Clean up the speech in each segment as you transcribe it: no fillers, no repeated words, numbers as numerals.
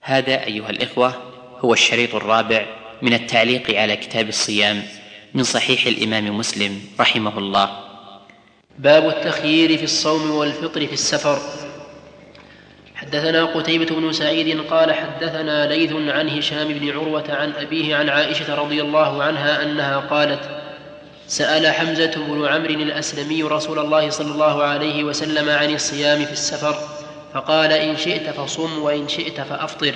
هذا أيها الإخوة هو الشريط الرابع من التعليق على كتاب الصيام من صحيح الإمام مسلم رحمه الله. باب التخيير في الصوم والفطر في السفر. حدثنا قتيبة بن سعيد قال حدثنا ليث عن هشام بن عروة عن أبيه عن عائشة رضي الله عنها أنها قالت: سأل حمزة بن عمرو الأسلمي رسول الله صلى الله عليه وسلم عن الصيام في السفر فقال: إن شئت فصم وإن شئت فأفطر.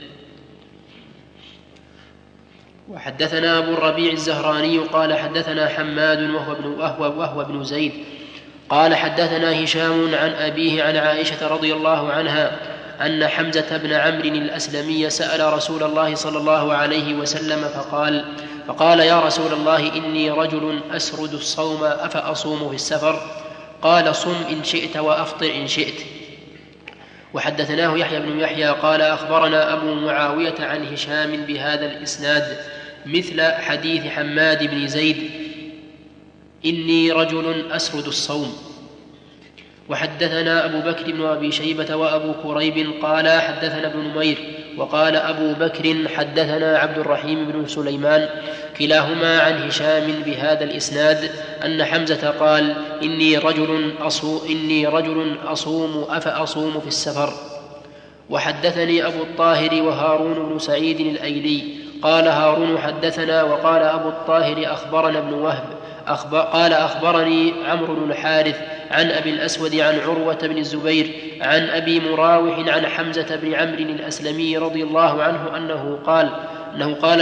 وحدثنا أبو الربيع الزهراني قال حدثنا حماد وهو ابن زيد قال حدثنا هشام عن أبيه عن عائشة رضي الله عنها أن حمزة بن عمرو الأسلمي سأل رسول الله صلى الله عليه وسلم فقال: يا رسول الله، إني رجل أسرد الصوم أفأصوم في السفر؟ قال: صم إن شئت وأفطر إن شئت. وحدثناه يحيى بن يحيى قال أخبرنا أبو معاوية عن هشام بهذا الإسناد مثل حديث حماد بن زيد: إني رجل أسرد الصوم. وحدثنا أبو بكر بن أبي شيبة وأبو كريب قال حدثنا ابن نمير وقال أبو بكر حدثنا عبد الرحيم بن سليمان كلاهما عن هشام بهذا الإسناد أن حمزة قال: إني رجل أصوم أفأصوم في السفر. وحدثني أبو الطاهر وهارون بن سعيد الأيلي قال هارون حدثنا وقال أبو الطاهر أخبرنا ابن وهب قال أخبرني عمرو بن الحارث عن أبي الأسود عن عروة بن الزبير عن أبي مراوح عن حمزة بن عمرو الأسلمي رضي الله عنه أنه قال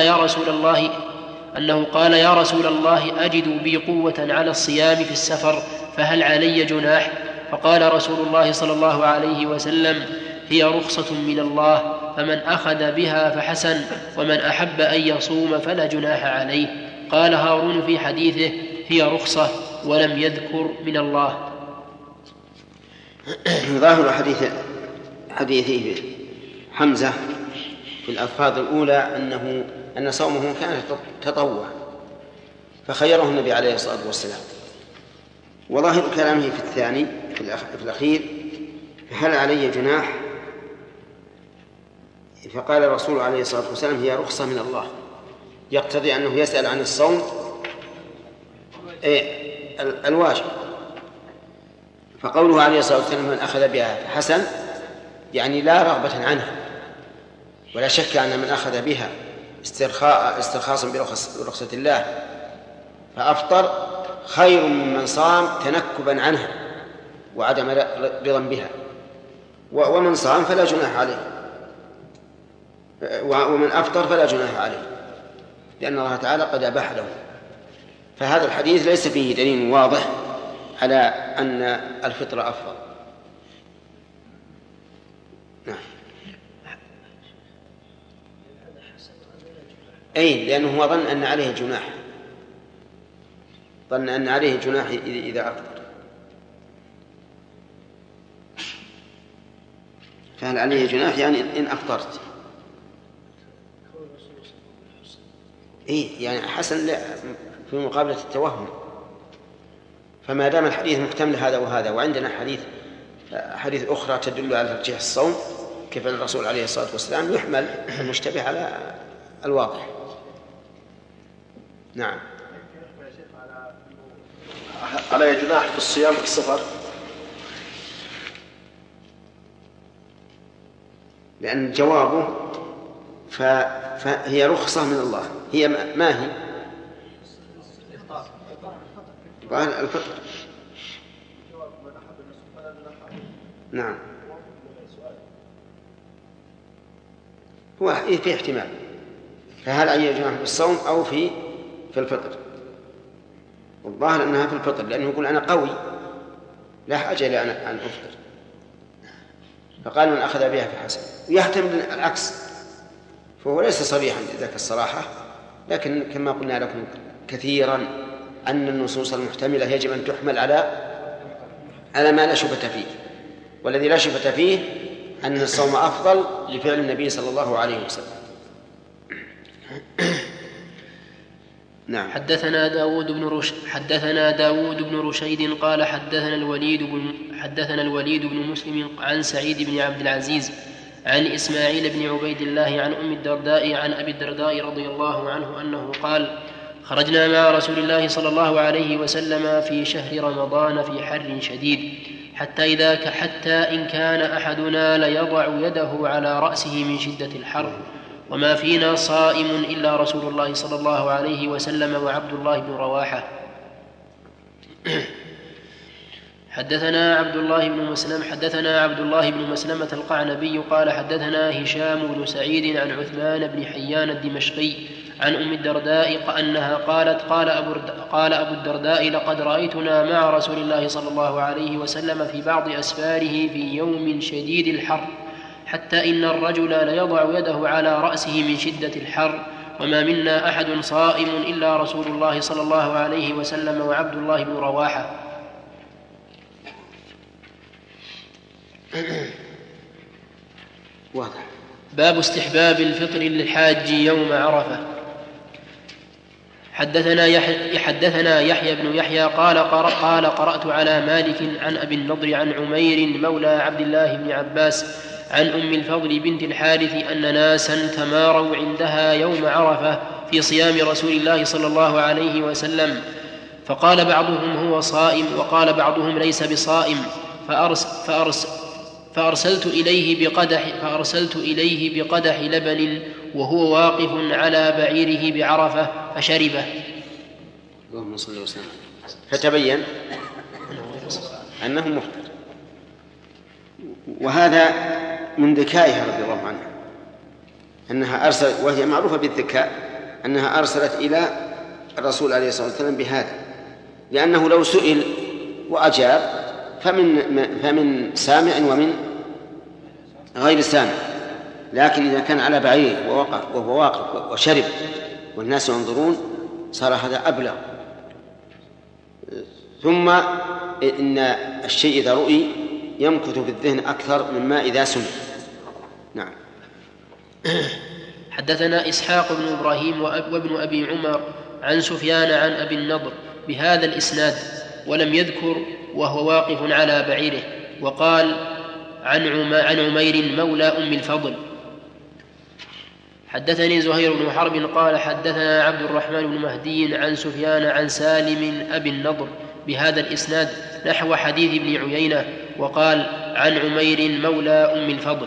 يا رسول الله أجد بي قوة على الصيام في السفر فهل علي جناح؟ فقال رسول الله صلى الله عليه وسلم: هي رخصة من الله، فمن أخذ بها فحسن، ومن أحب أن يصوم فلا جناح عليه. قال هارون في حديثه: هي رخصة، ولم يذكر من الله. ظاهر حديث حمزة في الألفاظ الأولى أن صومه كان تطوع فخيره النبي عليه الصلاة والسلام، وظاهر كلامه في الثاني في الأخير: هل علي جناح؟ فقال الرسول عليه الصلاة والسلام: هي رخصة من الله، يقتضي أنه يسأل عن الصوم الواجب. فقوله عليه الصلاة والسلام: من أخذ بها حسن، يعني لا رغبة عنها، ولا شك أن من أخذ بها استرخاصا برخصة الله فأفطر خير ممن صام تنكبا عنها وعدم رضا بها. ومن صام فلا جناح عليه، ومن أفطر فلا جناح عليه، لأن الله تعالى قد أباح له. فهذا الحديث ليس فيه دليل واضح على أن الفطر أفضل. نعم. لأنه ظن أن عليه جناح، إذا أفطر. فهل عليه جناح يعني إن أفطرت؟ يعني حسن في مقابلة التوهم. فما دام الحديث محتمل هذا وهذا، وعندنا حديث أخرى تدل على ترجيح الصوم كيف الرسول عليه الصلاة والسلام، يحمل المشتبه على الواضح. نعم. على جناح في الصيام في السفر، لأن جوابه فهي رخصة من الله. هي ما هي الفطر. نعم، هو في احتمال. فهل أي جناح في الصوم أو في الفطر؟ والظاهر أنها في الفطر، لأنه يقول أنا قوي لا حاجة إلى أن أفطر، فقال من أخذ بها فحسن. يحتمل العكس، فهو ليس صريحا ذاك الصراحة، لكن كما قلنا لكم كثيرا أن النصوص المحتملة يجب أن تحمل على ما لا شبهة فيه، والذي لا شبهة فيه أن الصوم أفضل لفعل النبي صلى الله عليه وسلم. نعم. حدثنا داود بن رشيد قال حدثنا الوليد بن مسلم عن سعيد بن عبد العزيز عن إسماعيل بن عبيد الله عن أم الدرداء عن أبي الدرداء رضي الله عنه أنه قال: خرجنا مع رسول الله صلى الله عليه وسلم في شهر رمضان في حر شديد، حتى إن كان أحدنا ليضع يده على رأسه من شدة الحر، وما فينا صائم إلا رسول الله صلى الله عليه وسلم وعبد الله بن رواحة. حدثنا عبد الله بن مسلمة القعنبي قال حدثنا هشام بن سعيد عن عثمان بن حيان الدمشقي عن أم الدرداء أنها قالت: قال أبو الدرداء: لقد رأيتنا مع رسول الله صلى الله عليه وسلم في بعض أسفاره في يوم شديد الحر، حتى إن الرجل ليضع يده على رأسه من شدة الحر، وما منا أحد صائم إلا رسول الله صلى الله عليه وسلم وعبد الله بن رواحة. واضح. باب استحباب الفطر للحاج يوم عرفة. حدثنا يحيى بن يحيى قال قرأت على مالك عن أبي النضر عن عمير مولى عبد الله بن عباس عن أم الفضل بنت الحارث أن ناسا تماروا عندها يوم عرفة في صيام رسول الله صلى الله عليه وسلم، فقال بعضهم هو صائم، وقال بعضهم ليس بصائم، فأرسلت إليه بقدح لبن وهو واقف على بعيره بعرفة فشربه. اللهم صل وسلم. فتبين أنه مفطر، وهذا من ذكائها رضي الله عنها، أنها أرسلت، وهي معروفة بالذكاء، أنها أرسلت إلى الرسول عليه الصلاة والسلام بهذا، لأنه لو سئل وأجاب فمن سامع ومن غير سامع، لكن إذا كان على بعير وهو واقف وشرب والناس ينظرون صار هذا أبلغ. ثم إن الشيء إذا رؤي يمكث في الذهن أكثر مما إذا سمع. نعم. حدثنا إسحاق بن إبراهيم وابن أبي عمر عن سفيان عن أبي النضر بهذا الإسناد، ولم يذكر وهو واقف على بعيره، وقال عن عمير مولى أم الفضل. حدثني زهير بن حرب قال حدثنا عبد الرحمن بن مهدي عن سفيان عن سالم أبي النضر بهذا الإسناد نحو حديث ابن عيينة، وقال عن عمير مولى أم الفضل.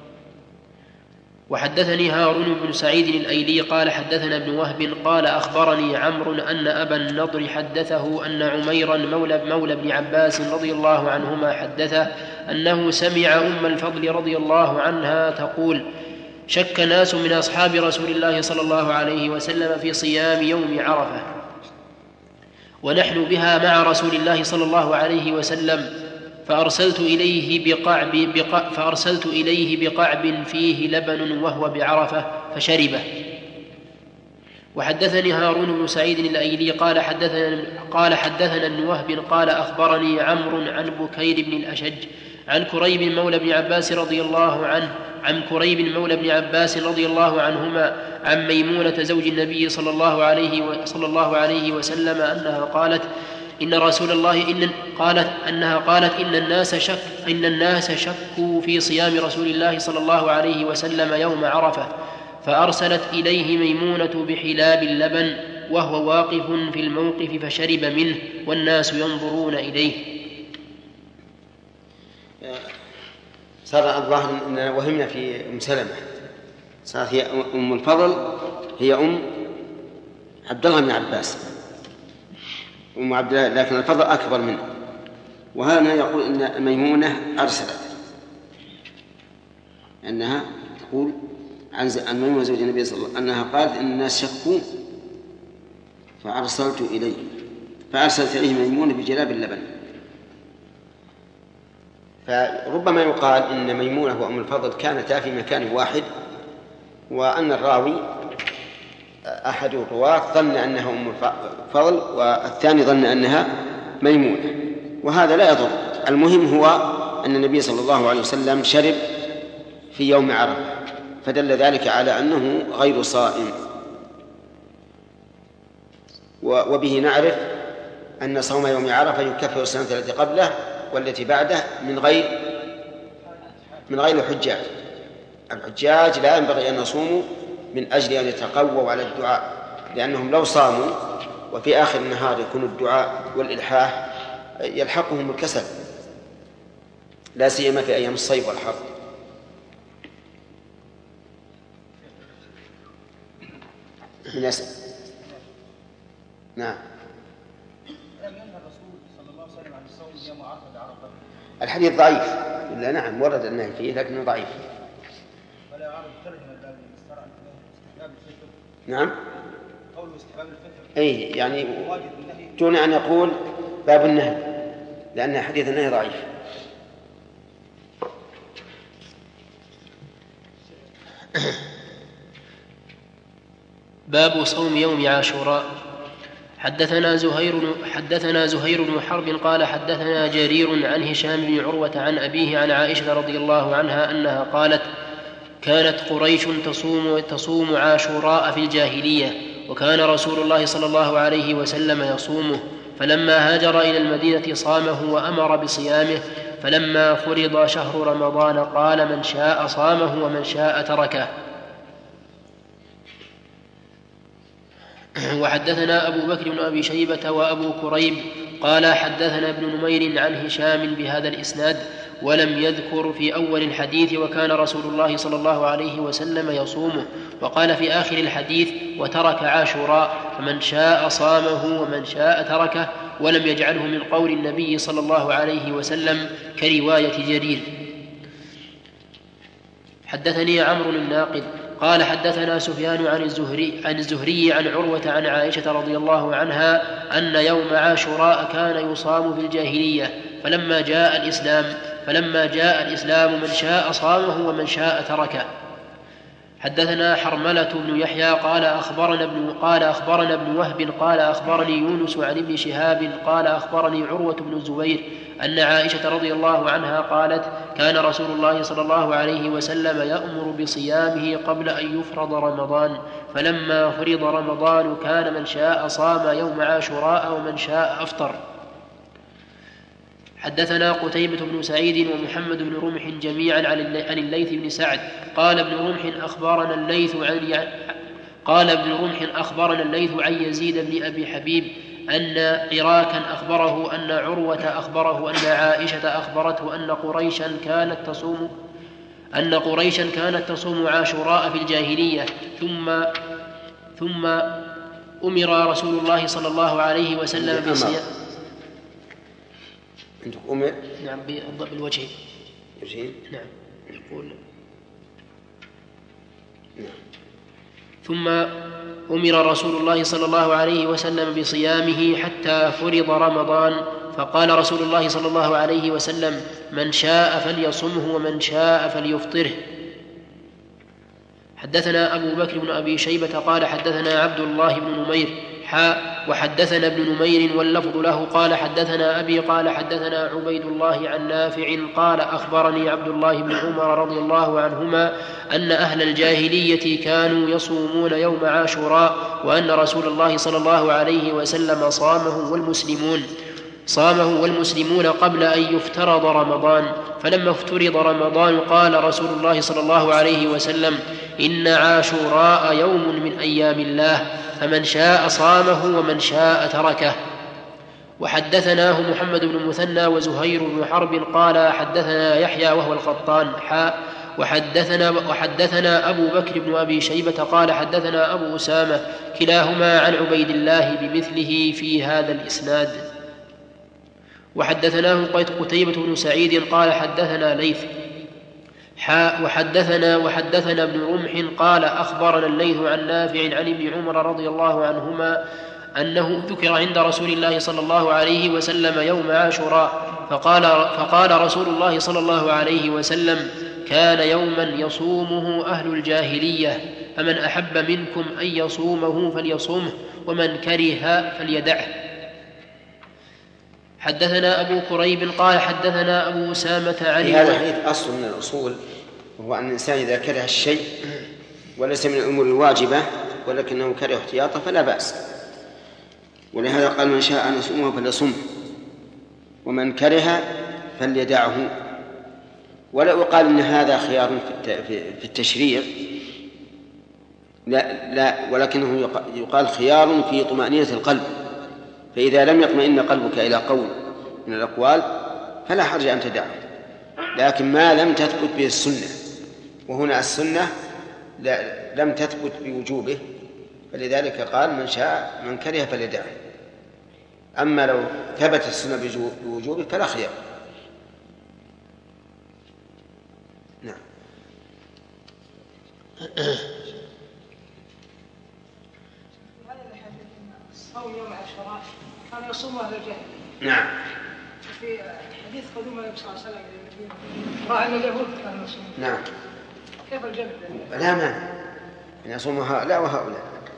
وحدثني هارون بن سعيد الأيلي قال حدثنا ابن وهب قال أخبرني عمرو أن أبا النضر حدثه أن عميرا مولى ابن عباس رضي الله عنهما حدثه أنه سمع أم الفضل رضي الله عنها تقول: شك ناس من أصحاب رسول الله صلى الله عليه وسلم في صيام يوم عرفة، ونحن بها مع رسول الله صلى الله عليه وسلم، فأرسلت إليه بقعب فيه لبن وهو بعرفة فشربه. وحدثني هارون بن سعيد الأيلي قال حدثنا ابن وهب قال أخبرني عمرو عن بكير بن الأشج عن كريب مولى ابن عباس رضي الله عنهما عن ميمونة زوج النبي صلى الله عليه وسلم أنها قالت: إن رسول الله قالت إن الناس شكوا في صيام رسول الله صلى الله عليه وسلم يوم عرفة، فأرسلت إليه ميمونة بحلاب اللبن وهو واقف في الموقف فشرب منه والناس ينظرون إليه. صار الظاهر أننا وهمنا في أم سلمة، صارت هي أم الفضل هي أم عبد الله بن عباس أم عبد الله، لكن الفضل أكبر منه. وهنا يقول إن ميمونة أرسلت، أنها تقول عن ميمونة زوج النبي صلى الله عليه وسلم أنها قالت إن الناس شكوا فأرسلت إليه ميمونة بجلاب اللبن. فربما يقال إن ميمونة وأم الفضل كانتا في مكان واحد، وأن الراوي أحد الرواة ظن أنها أم الفضل والثاني ظن أنها ميمونة، وهذا لا يضر. المهم هو أن النبي صلى الله عليه وسلم شرب في يوم عرفة، فدل ذلك على أنه غير صائم. وبه نعرف أن صوم يوم عرفة يكفر السنة التي قبله والتي بعده من غير الحجاج، الحجاج لا ينبغي أن يصوموا من أجل أن يتقووا على الدعاء، لأنهم لو صاموا وفي آخر النهار يكون الدعاء والإلحاح يلحقهم الكسل، لا سيما في أيام الصيف والحر. من يسأل؟ نعم. الحديث ضعيف، لا نعم ورد النهي فيه لكنه ضعيف. نعم. أي يعني دون أن يقول باب النهي، لأن حديث النهي ضعيف. باب صوم يوم عاشوراء. حدثنا زهير بن حرب قال حدثنا جرير عن هشام بن عروة عن أبيه عن عائشة رضي الله عنها أنها قالت: كانت قريش تصوم عاشوراء في الجاهلية، وكان رسول الله صلى الله عليه وسلم يصومه، فلما هاجر إلى المدينة صامه وأمر بصيامه، فلما فرض شهر رمضان قال: من شاء صامه ومن شاء تركه. وحدثنا أبو بكر بن أبي شيبة وأبو كريب قال حدثنا ابن نمير عن هشام بهذا الإسناد، ولم يذكر في أول الحديث وكان رسول الله صلى الله عليه وسلم يصومه، وقال في آخر الحديث: وترك عاشوراء، فمن شاء صامه ومن شاء تركه، ولم يجعله من قول النبي صلى الله عليه وسلم كرواية جرير. حدثني عمرو الناقد قال حدثنا سفيان عن الزهري عن عروة عن عائشة رضي الله عنها أن يوم عاشوراء كان يصام في الجاهلية، فلما جاء الإسلام من شاء صامه ومن شاء تركه. حدثنا حرملة بن يحيى قال أخبرنا ابن وهب قال أخبرني يونس عن ابن شهاب قال أخبرني عروة بن الزبير أن عائشة رضي الله عنها قالت: كان رسول الله صلى الله عليه وسلم يأمر بصيامه قبل أن يفرض رمضان، فلما فرض رمضان كان من شاء صام يوم عاشوراء ومن شاء أفطر. حدثنا قتيبة بن سعيد ومحمد بن رمح جميعا عن الليث بن سعد قال ابن رمح أخبرنا الليث عن يزيد بن أبي حبيب أن عراكا أخبره أن عروة أخبره أن عائشة أخبرته أن قريشا كانت تصوم عاشوراء في الجاهلية، ثم أمر رسول الله صلى الله عليه وسلم بصيام. عندك أمر؟ نعم بالوجهين. نعم يقول نعم. ثم أمر رسول الله صلى الله عليه وسلم بصيامه حتى فرض رمضان، فقال رسول الله صلى الله عليه وسلم: من شاء فليصمه ومن شاء فليفطره. حدثنا أبو بكر بن أبي شيبة قال حدثنا عبد الله بن نمير وحدثنا ابن نمير واللفظ له قال حدثنا أبي قال حدثنا عبيد الله عن نافع قال أخبرني عبد الله بن عمر رضي الله عنهما أن أهل الجاهلية كانوا يصومون يوم عاشوراء، وأن رسول الله صلى الله عليه وسلم صامه والمسلمون قبل أن يفترض رمضان، فلما افترض رمضان قال رسول الله صلى الله عليه وسلم: إن عاشوراء يوم من أيام الله، فمن شاء صامه ومن شاء تركه. وحدثناه محمد بن المثنى وزهير بن حرب قال حدثنا يحيى وهو القطان وحدثنا أبو بكر بن أبي شيبة قال حدثنا أبو أسامة كلاهما عن عبيد الله بمثله في هذا الإسناد. وحدثناه قتيبة بن سعيد قال حدثنا ليث وحدثنا ابن رمح قال أخبرنا الليث عن نافع عن ابن عمر رضي الله عنهما أنه ذكر عند رسول الله صلى الله عليه وسلم يوم عاشوراء، فقال رسول الله صلى الله عليه وسلم: كان يوما يصومه أهل الجاهلية، فمن أحب منكم أن يصومه فليصومه، ومن كره فليدعه. حدثنا أبو كريب قال حدثنا أبو أسامة عن هذا الحديث أصل من الأصول، وهو أن الإنسان إذا كره الشيء وليس من الأمور الواجبة ولكنه كره احتياطه فلا بأس، ولهذا قال: من شاء أن يصومه فليصومه ومن كره فليدعه. ولا يقال إن هذا خيار في التشريع، لا، ولكنه يقال خيار في طمأنينة القلب. فإذا لم يطمئن قلبك إلى قول من الأقوال فلا حرج أن تدعه، لكن ما لم تثبت به السنة، وهنا السنة لم تثبت بوجوبه، فلذلك قال من كره فليدعه. أما لو ثبت السنة بوجوبه فلا خيار. نعم. صوم يوم عاشوراء كان يصوم أهل الجاهلية. نعم. في حديث قدوم النبي صلى الله عليه وسلم رأى أن اليهود كانوا يصومون. نعم. كيف الجمع؟ لا مانع أن يصوم هؤلاء وهؤلاء.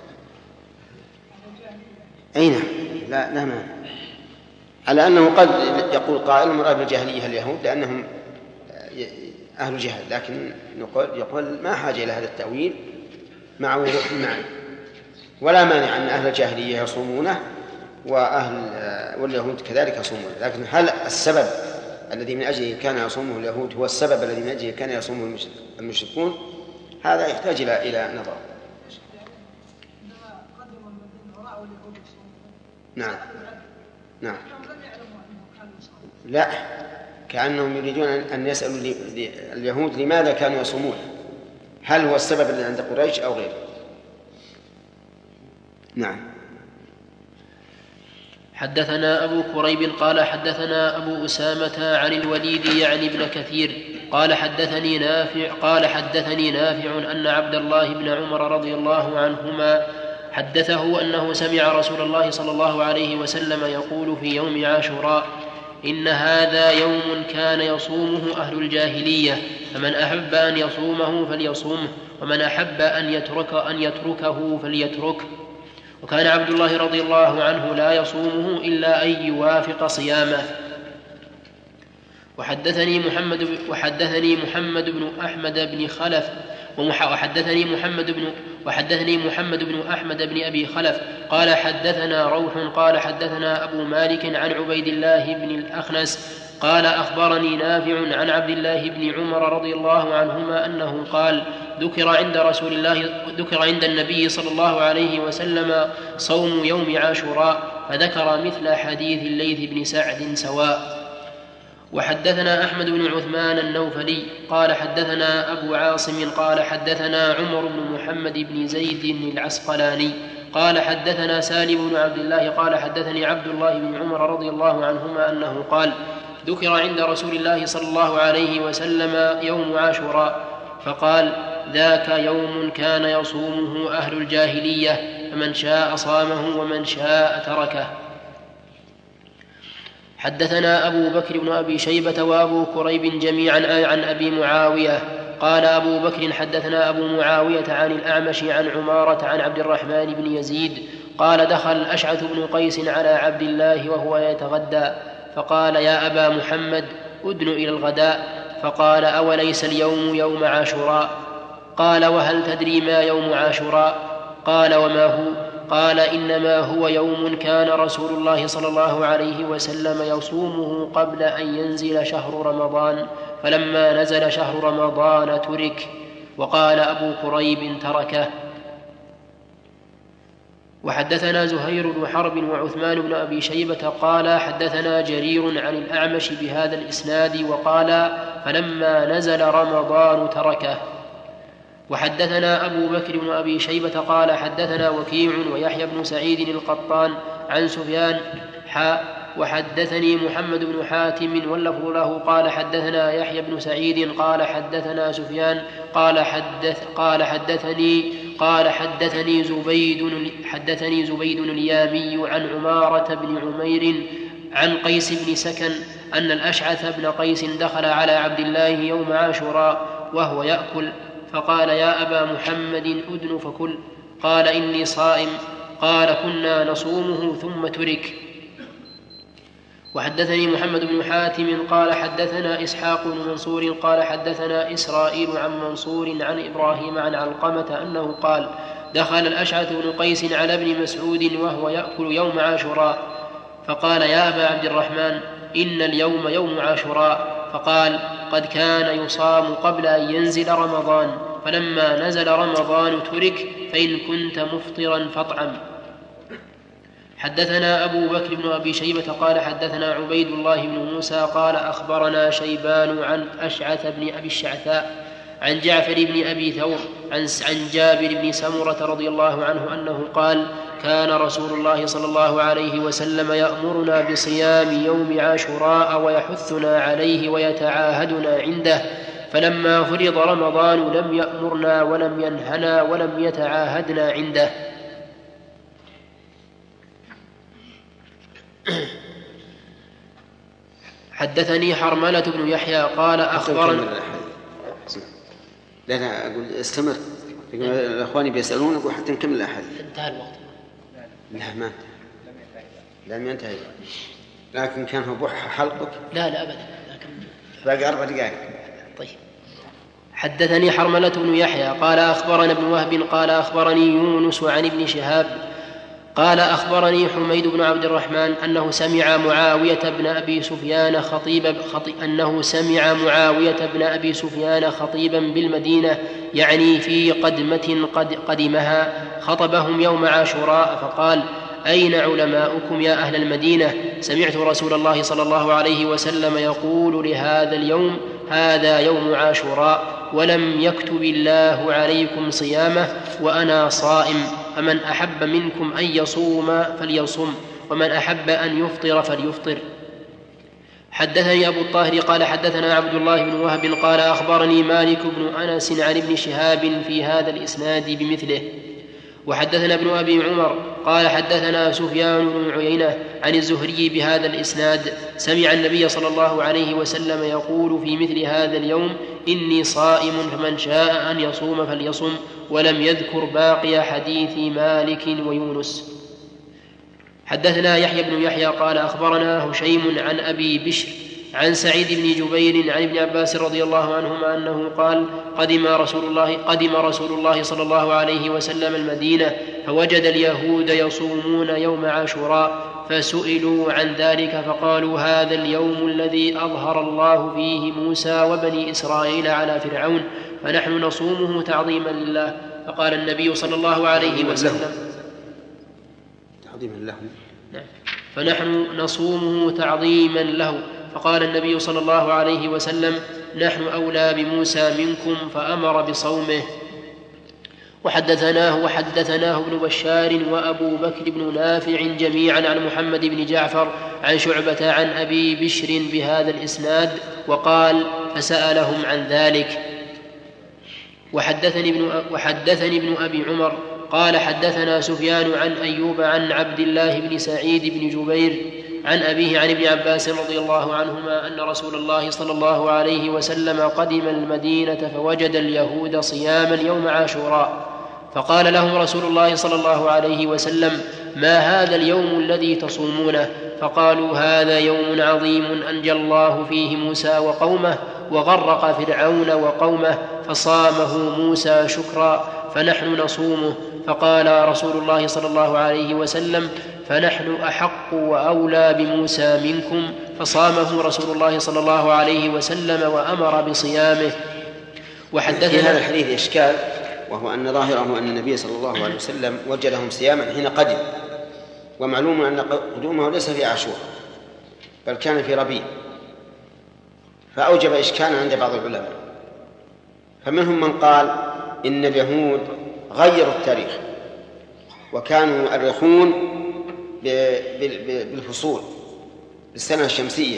أين؟ لا مانع، على أنه قد يقول قائل مراد بالجاهلية اليهود لأنهم أهل جهل، لكن يقول ما حاجة إلى هذا التأويل مع وضوح المعنى. ولا مانع أن أهل الجاهلية يصومونه واليهود كذلك يصومون، لكن هل السبب الذي من أجله كان يصومه اليهود هو السبب الذي من أجله كان يصومه المشركون؟ هذا يحتاج إلى نظر. نعم. لا، كأنهم يريدون أن يسألوا اليهود لماذا كانوا يصومون، هل هو السبب الذي عند قريش أو غيره. نعم. حدثنا أبو كريب قال حدثنا أبو أسامة عن الوليد يعني ابن كثير قال حدثني نافع أن عبد الله بن عمر رضي الله عنهما حدثه أنه سمع رسول الله صلى الله عليه وسلم يقول في يوم عاشوراء: إن هذا يوم كان يصومه أهل الجاهلية، فمن أحب أن يصومه فليصومه، ومن أحب أن يتركه فليتركه. وكان عبد الله رضي الله عنه لا يصومه إلا أن يوافق صيامه. وحدثني محمد بن أحمد بن خلف وحدثني محمد بن أحمد بن أبي خلف قال حدثنا روح قال حدثنا أبو مالك عن عبيد الله بن الأخنس قال أخبرني نافع عن عبد الله بن عمر رضي الله عنهما أنه قال: ذكر عند النبي صلى الله عليه وسلم صوم يوم عاشوراء، فذكر مثل حديث الليث بن سعد سواء. وحدثنا أحمد بن عثمان النوفلي قال حدثنا أبو عاصم قال حدثنا عمر بن محمد بن زيد العسقلاني قال حدثنا سالم بن عبد الله قال حدثني عبد الله بن عمر رضي الله عنهما أنه قال: ذكر عند رسول الله صلى الله عليه وسلم يوم عاشوراء، فقال: ذاك يوم كان يصومه أهل الجاهلية، فمن شاء صامه ومن شاء تركه. حدثنا أبو بكر بن أبي شيبة وأبو كريب جميعا عن أبي معاوية قال أبو بكر حدثنا أبو معاوية عن الأعمش عن عمارة عن عبد الرحمن بن يزيد قال: دخل الأشعث بن قيس على عبد الله وهو يتغدى، فقال: يا أبا محمد أدن إلى الغداء. فقال: أوليس اليوم يوم عاشوراء؟ قال: وهل تدري ما يوم عاشوراء؟ قال: وما هو؟ قال: إنما هو يوم كان رسول الله صلى الله عليه وسلم يصومه قبل أن ينزل شهر رمضان، فلما نزل شهر رمضان ترك. وقال أبو كريب: تركه. وحدثنا زهير بن حرب وعثمان بن أبي شيبة قال حدثنا جرير عن الأعمش بهذا الإسناد وقال: فلما نزل رمضان تركه. وحدثنا أبو بكر بن أبي شيبة قال حدثنا وكيع ويحيى بن سعيد القطان عن سفيان وحدثني محمد بن حاتم واللفظ له قال حدثنا يحيى بن سعيد قال حدثنا سفيان قال حدثني زبيد اليامي عن عمارة بن عمير عن قيس بن سكن أن الأشعث بن قيس دخل على عبد الله يوم عاشوراء وهو يأكل، فقال: يا أبا محمد أدن فكل. قال: إني صائم. قال: كنا نصومه ثم ترك. وحدثني محمد بن حاتم قال حدثنا إسحاق بن منصور قال حدثنا إسرائيل عن منصور عن إبراهيم عن علقمة أنه قال: دخل الأشعث بن قيس على ابن مسعود وهو يأكل يوم عاشوراء، فقال: يا أبا عبد الرحمن إن اليوم يوم عاشوراء. فقال: قد كان يصام قبل أن ينزل رمضان، فلما نزل رمضان ترك، فإن كنت مفطرا فاطعم. حدثنا أبو بكر بن أبي شيبة قال حدثنا عبيد الله بن موسى قال أخبرنا شيبان عن أشعث بن أبي الشعثاء عن جعفر بن أبي ثور عن جابر بن سمرة رضي الله عنه أنه قال: كان رسول الله صلى الله عليه وسلم يأمرنا بصيام يوم عاشوراء ويحثنا عليه ويتعاهدنا عنده، فلما فرض رمضان لم يأمرنا ولم ينهنا ولم يتعاهدنا عنده. حدثني حرملة بن يحيى قال أخبرنا. لا أقول استمر، الأخوان بيسألون أقول حتى نكمل الأحاديث. انتهى الوقت. لا ما لم ينتهي، لكن كان هو حلقك. لا أبدا، لكن باقي 4 دقائق. طيب. حدثني حرملة بن يحيى قال أخبرنا ابن وهب قال أخبرني يونس عن ابن شهاب قال أخبرني حميد بن عبد الرحمن أنه سمع معاوية بن أبي سفيان خطيبا بالمدينة، يعني في قدمة قدمها، خطبهم يوم عاشوراء فقال: أين علماؤكم يا أهل المدينة؟ سمعت رسول الله صلى الله عليه وسلم يقول لهذا اليوم: هذا يوم عاشوراء، ولم يكتب الله عليكم صيامه وأنا صائم، فمن أحب منكم أن يصوم فليصم، ومن أحب أن يفطر فليفطر. حدثني أبو الطاهر قال حدثنا عبد الله بن وهب قال أخبرني مالك بن أنس عن ابن شهاب في هذا الإسناد بمثله. وحدثنا ابن أبي عمر قال حدثنا سفيان بن عيينة عن الزهري بهذا الإسناد: سمع النبي صلى الله عليه وسلم يقول في مثل هذا اليوم: إني صائم فمن شاء أن يصوم فليصم، ولم يذكر باقي حديث مالك ويونس. حدثنا يحيى بن يحيى قال أخبرنا هشيم عن أبي بشر عن سعيد بن جبير عن ابن عباس رضي الله عنهما أنه قال: قدم رسول الله صلى الله عليه وسلم المدينة، فوجد اليهود يصومون يوم عاشوراء، فسئلوا عن ذلك فقالوا: هذا اليوم الذي أظهر الله فيه موسى وبني إسرائيل على فرعون، فنحن نصومه تعظيما لله. فقال النبي صلى الله عليه وسلم: تعظيما له. فنحن نصومه تعظيما له. فقال النبي صلى الله عليه وسلم: نحن أولى بموسى منكم، فأمر بصومه. وحدثناه ابن بشار وأبو بكر بن نافع جميعا عن محمد بن جعفر عن شعبة عن أبي بشر بهذا الإسناد، وقال: فسألهم عن ذلك. وحدثني ابن أبي عمر قال حدثنا سفيان عن أيوب عن عبد الله بن سعيد بن جبير عن أبيه عن ابن عباس رضي الله عنهما أن رسول الله صلى الله عليه وسلم قدم المدينة فوجد اليهود صياما يوم عاشوراء، فقال لهم رسول الله صلى الله عليه وسلم: ما هذا اليوم الذي تصومونه؟ فقالوا: هذا يوم عظيم أنجى الله فيه موسى وقومه وغرق فرعون وقومه، فصامه موسى شكرا، فنحن نصومه. فقال رسول الله صلى الله عليه وسلم: فنحن أحق وأولى بموسى منكم، فصامه رسول الله صلى الله عليه وسلم وأمر بصيامه. في هذا الحديث إشكال، وهو أن ظاهره أن النبي صلى الله عليه وسلم وجدهم صياما حين قدم، ومعلوم أن قدومه ليس في عاشور بل كان في ربيع، فأوجب إشكالا عند بعض العلماء. فمنهم من قال إن اليهود غيروا التاريخ وكانوا يؤرخون بالفصول بالسنة الشمسية،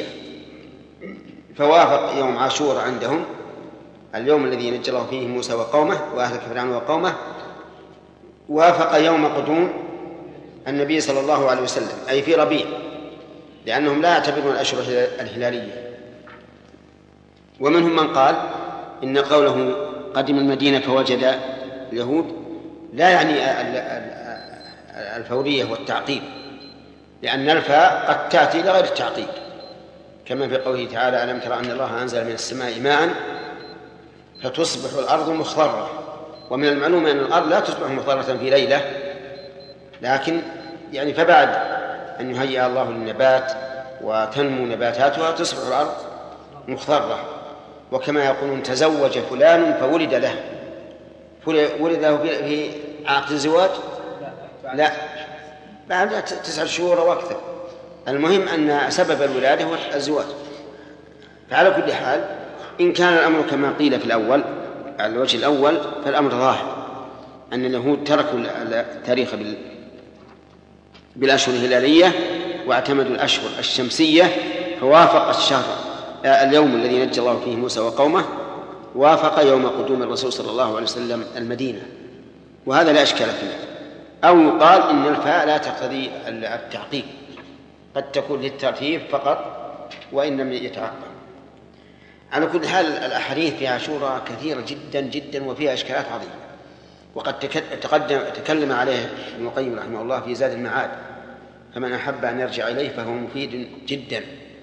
فوافق يوم عاشور عندهم اليوم الذي نجى الله فيه موسى وقومه وأهلك فرعون وقومه، وافق يوم قدوم النبي صلى الله عليه وسلم أي في ربيع، لأنهم لا يعتبرون الأشهر الهلالية. ومنهم من قال إن قوله قدم المدينة فوجد اليهود لا يعني الفورية والتعقيب، لأن الفاء قد تأتي لغير التعقيب، كما في قوله تعالى: ألم ترى أن الله أنزل من السماء ماء فتصبح الأرض مخضرة. ومن المعلوم أن الأرض لا تصبح مخضرة في ليلة، لكن يعني فبعد أن يهيئ الله للنبات وتنمو نباتاتها تصبح الأرض مخضرة، وكما يقولون تزوج فلان فولد له، ولد له في عقد الزواج؟ لا، بعد 9 شهور واكثر. المهم أن سبب الولادة هو الزواج. فعلى كل حال إن كان الأمر كما قيل في الأول على الوجه الأول فالأمر ظاهر أن اليهود تركوا التاريخ بالأشهر الهلالية واعتمدوا الأشهر الشمسية، فوافق الشهر اليوم الذي نجى الله فيه موسى وقومه وافق يوم قدوم الرسول صلى الله عليه وسلم المدينة، وهذا لا إشكال فيه. أو يقال إن الفاء لا تقتضي التعقيب، قد تكون للترتيب فقط وإن لم يتعقب. على كل حال الأحاديث في عاشوراء كثيرة جدا جدا وفيها إشكالات عظيمة، وقد تكلم عليه ابن القيم رحمه الله في زاد المعاد، فمن أحب أن يرجع إليه فهو مفيد جدا.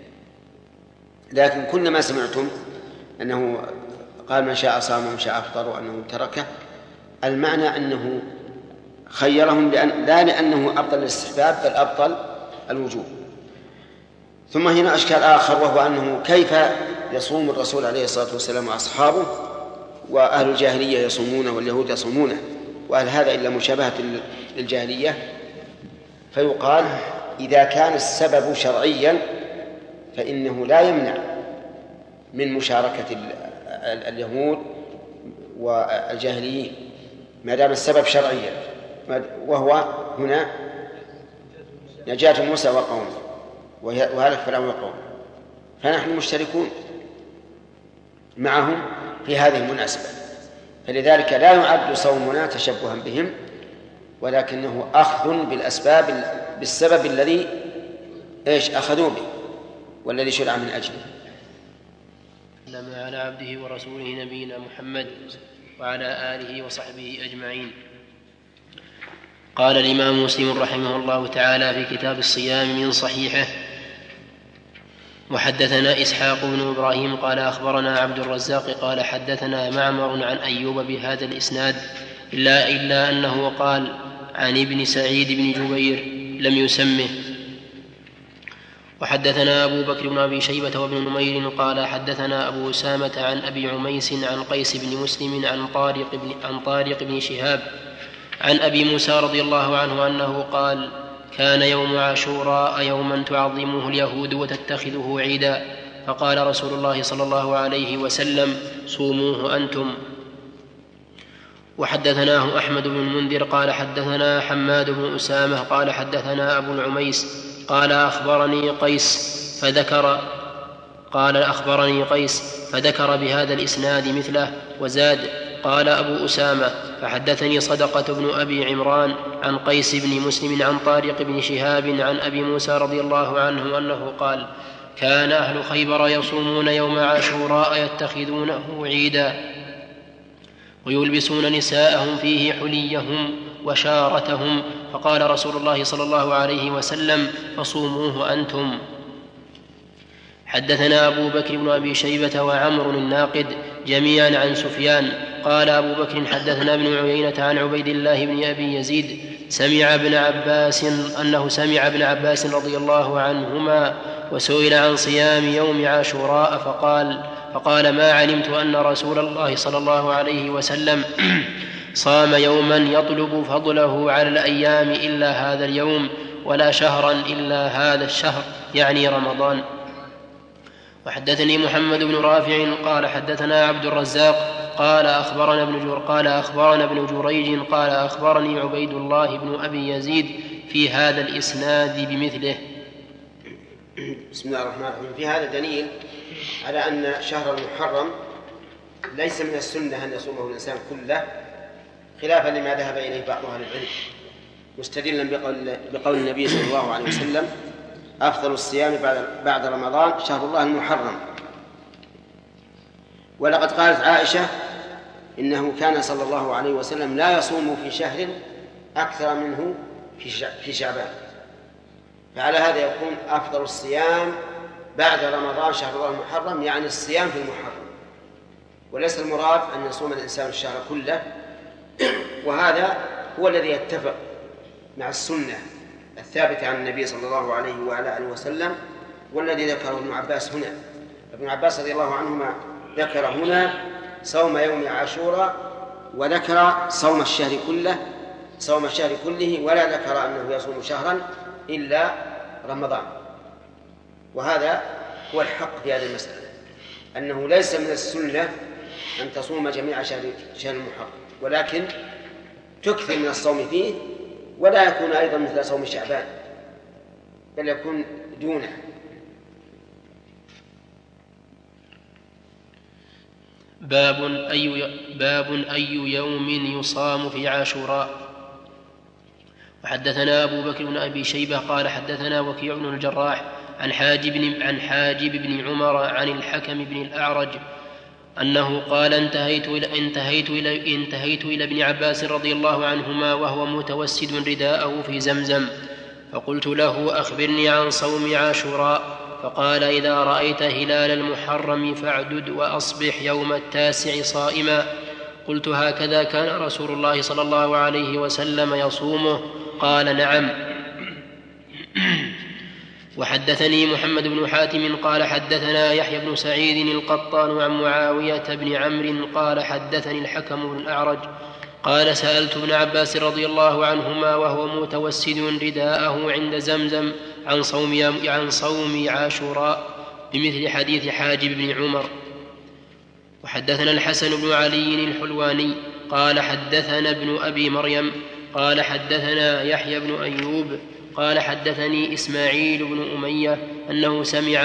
لكن كل ما سمعتم أنه قال من شاء صام ومن شاء أفطر وأنه تركه، المعنى أنه خيرهم لا لأنه أبطل الاستحباب بل أبطل الوجوب. ثم هنا أشكال آخر، وهو أنه كيف يصوم الرسول عليه الصلاة والسلام وأصحابه وأهل الجاهلية يصومونه واليهود يصومونه، وهل هذا إلا مشابهة للجاهلية؟ فيقال إذا كان السبب شرعيا فإنه لا يمنع من مشاركة اليهود والجاهليين ما دام السبب شرعيا، وهو هنا نجاة موسى وقومه وهلك فرعون وقومه، فنحن مشتركون معهم في هذه المناسبة، فلذلك لا يعد صومنا تشبها بهم، ولكنه أخذ بالأسباب بالسبب الذي أخذوا به والذي شرع من أجله. على عبده ورسوله نبينا محمد وعلى آله وصحبه أجمعين. قال الإمام مسلم رحمه الله تعالى في كتاب الصيام من صحيحه: وحدثنا إسحاق بن إبراهيم قال أخبرنا عبد الرزاق قال حدثنا معمر عن أيوب بهذا الإسناد إلا أنه قال عن ابن سعيد بن جبير لم يسمه. وحدثنا أبو بكر بن أبي شيبة وابن نمير قال حدثنا أبو أسامة عن أبي عميس عن قيس بن مسلم عن طارق بن شهاب عن أبي موسى رضي الله عنه أنه قال: كان يوم عاشوراء يوما تعظمه اليهود وتتخذه عيدا، فقال رسول الله صلى الله عليه وسلم: صوموه أنتم. وحدثناه أحمد بن المنذر قال حدثنا حماد بن أسامة قال حدثنا أبو العميس قال أخبرني قيس فذكر بهذا الإسناد مثله وزاد: قال أبو أسامة: فحدثني صدقة بن أبي عمران عن قيس بن مسلم عن طارق بن شهاب عن أبي موسى رضي الله عنه أنه قال: كان أهل خيبر يصومون يوم عاشوراء يتخذونه عيدا ويلبسون نساءهم فيه حليهم وشارتهم، فقال رسول الله صلى الله عليه وسلم: فصوموه أنتم. حدثنا أبو بكر بن أبي شيبة وعمر الناقد جميعا عن سفيان قال أبو بكر حدثنا ابن عيينة عن عبيد الله بن أبي يزيد سمع ابن عباس رضي الله عنهما وسئل عن صيام يوم عاشوراء فقال: ما علمت أن رسول الله صلى الله عليه وسلم صام يوما يطلب فضله على الأيام إلا هذا اليوم، ولا شهرا إلا هذا الشهر، يعني رمضان. وحدثني محمد بن رافع قال حدثنا عبد الرزاق قال أخبرنا ابن جريج قال أخبرني عبيد الله بن أبي يزيد في هذا الإسناد بمثله. بسم الله الرحمن الرحيم. في هذا دليل على أن شهر المحرم ليس من السنة أن يصومه الإنسان كله، خلافا لما ذهب إليه بعض أهل العلم، مستدلا بقول النبي صلى الله عليه وسلم: أفضل الصيام بعد رمضان شهر الله المحرم. ولقد قالت عائشة: إنه كان صلى الله عليه وسلم لا يصوم في شهر أكثر منه في شعبان. فعلى هذا يكون أفضل الصيام بعد رمضان شهر الله المحرم، يعني الصيام في المحرم، وليس المراد أن يصوم الإنسان الشهر كله. وهذا هو الذي يتفق مع السنة الثابتة عن النبي صلى الله عليه وعلى آله وسلم، والذي ذكره ابن عباس هنا، ابن عباس رضي الله عنهما ذكر هنا صوم يوم عاشوراء وذكر صوم الشهر كله ولا ذكر أنه يصوم شهرا إلا رمضان. وهذا هو الحق في هذه المسألة، أنه ليس من السنة أن تصوم جميع شهر المحرم، ولكن تكثر من الصوم فيه، ولا يكون أيضا مثل صوم شعبان بل يكون دونه. باب أي يوم يصام في عاشوراء. وحدثنا أبو بكر بن أبي شيبة قال حدثنا وكيع بن الجراح عن حاجب بن عمر عن الحكم بن الأعرج أنه قال انتهيت إلى ابن عباس رضي الله عنهما وهو متوسد رداءه في زمزم، فقلت له أخبرني عن صوم عاشوراء، فقال إذا رأيت هلال المحرم فاعدد وأصبح يوم 9 صائما. قلت هكذا كان رسول الله صلى الله عليه وسلم يصومه؟ قال نعم. وحدثني محمد بن حاتم قال حدثنا يحيى بن سعيد القطان عن معاوية بن عمرو قال حدثني الحكم بن الأعرج قال سألت ابن عباس رضي الله عنهما وهو متوسد رداءه عند زمزم عن صوم عاشوراء بمثل حديث حاجب بن عمر. وحدثنا الحسن بن علي الحلواني قال حدثنا ابن أبي مريم قال حدثنا يحيى بن أيوب قال حدثني إسماعيل بن أمية أنه سمع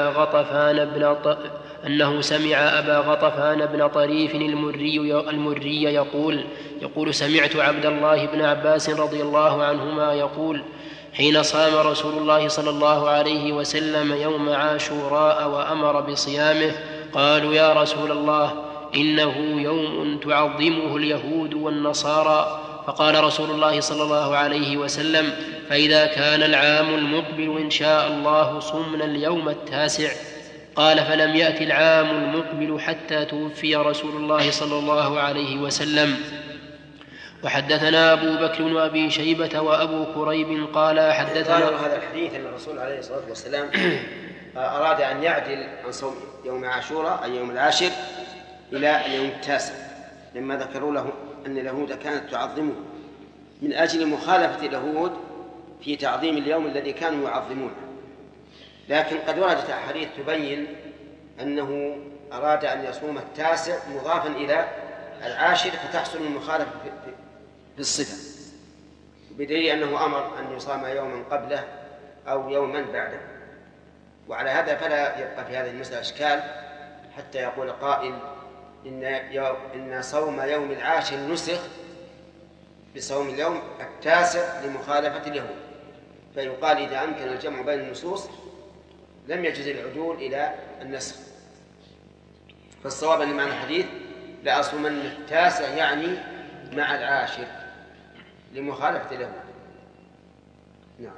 أبا غطفان بن طريف المري يقول سمعت عبد الله بن عباس رضي الله عنهما يقول حين صام رسول الله صلى الله عليه وسلم يوم عاشوراء وأمر بصيامه قالوا يا رسول الله إنه يوم تعظمه اليهود والنصارى، فقال رسول الله صلى الله عليه وسلم فإذا كان العام المقبل إن شاء الله صمنا اليوم 9. قال فلم يأت العام المقبل حتى توفي رسول الله صلى الله عليه وسلم. وحدثنا أبو بكر بن أبي شيبة وأبو كريب قال حدثنا هذا الحديث أن الرسول عليه الصلاة والسلام أراد أن يعدل عن صوم يوم عاشوراء أي يوم 10 إلى اليوم 9، لما ذكروا له أن اليهود كانت تعظمه من أجل مخالفة اليهود في تعظيم اليوم الذي كانوا يعظمونه. لكن قد وردت أحاديث تبين أنه أراد أن يصوم 9 مضافا إلى 10 فتحصل المخالفة في الصفة، بدليل أنه أمر أن يصام يوما قبله أو يوما بعده. وعلى هذا فلا يبقى في هذه المسألة إشكال حتى يقول قائل إن صوم يوم 10 نسخ بصوم اليوم 9 لمخالفة اليهود، فيقال إذا أمكن الجمع بين النصوص لم يجوز العدول إلى النسخ. فالصواب أن معنى الحديث لأصومن 9 يعني مع 10 لمخالفة اليهود. نعم.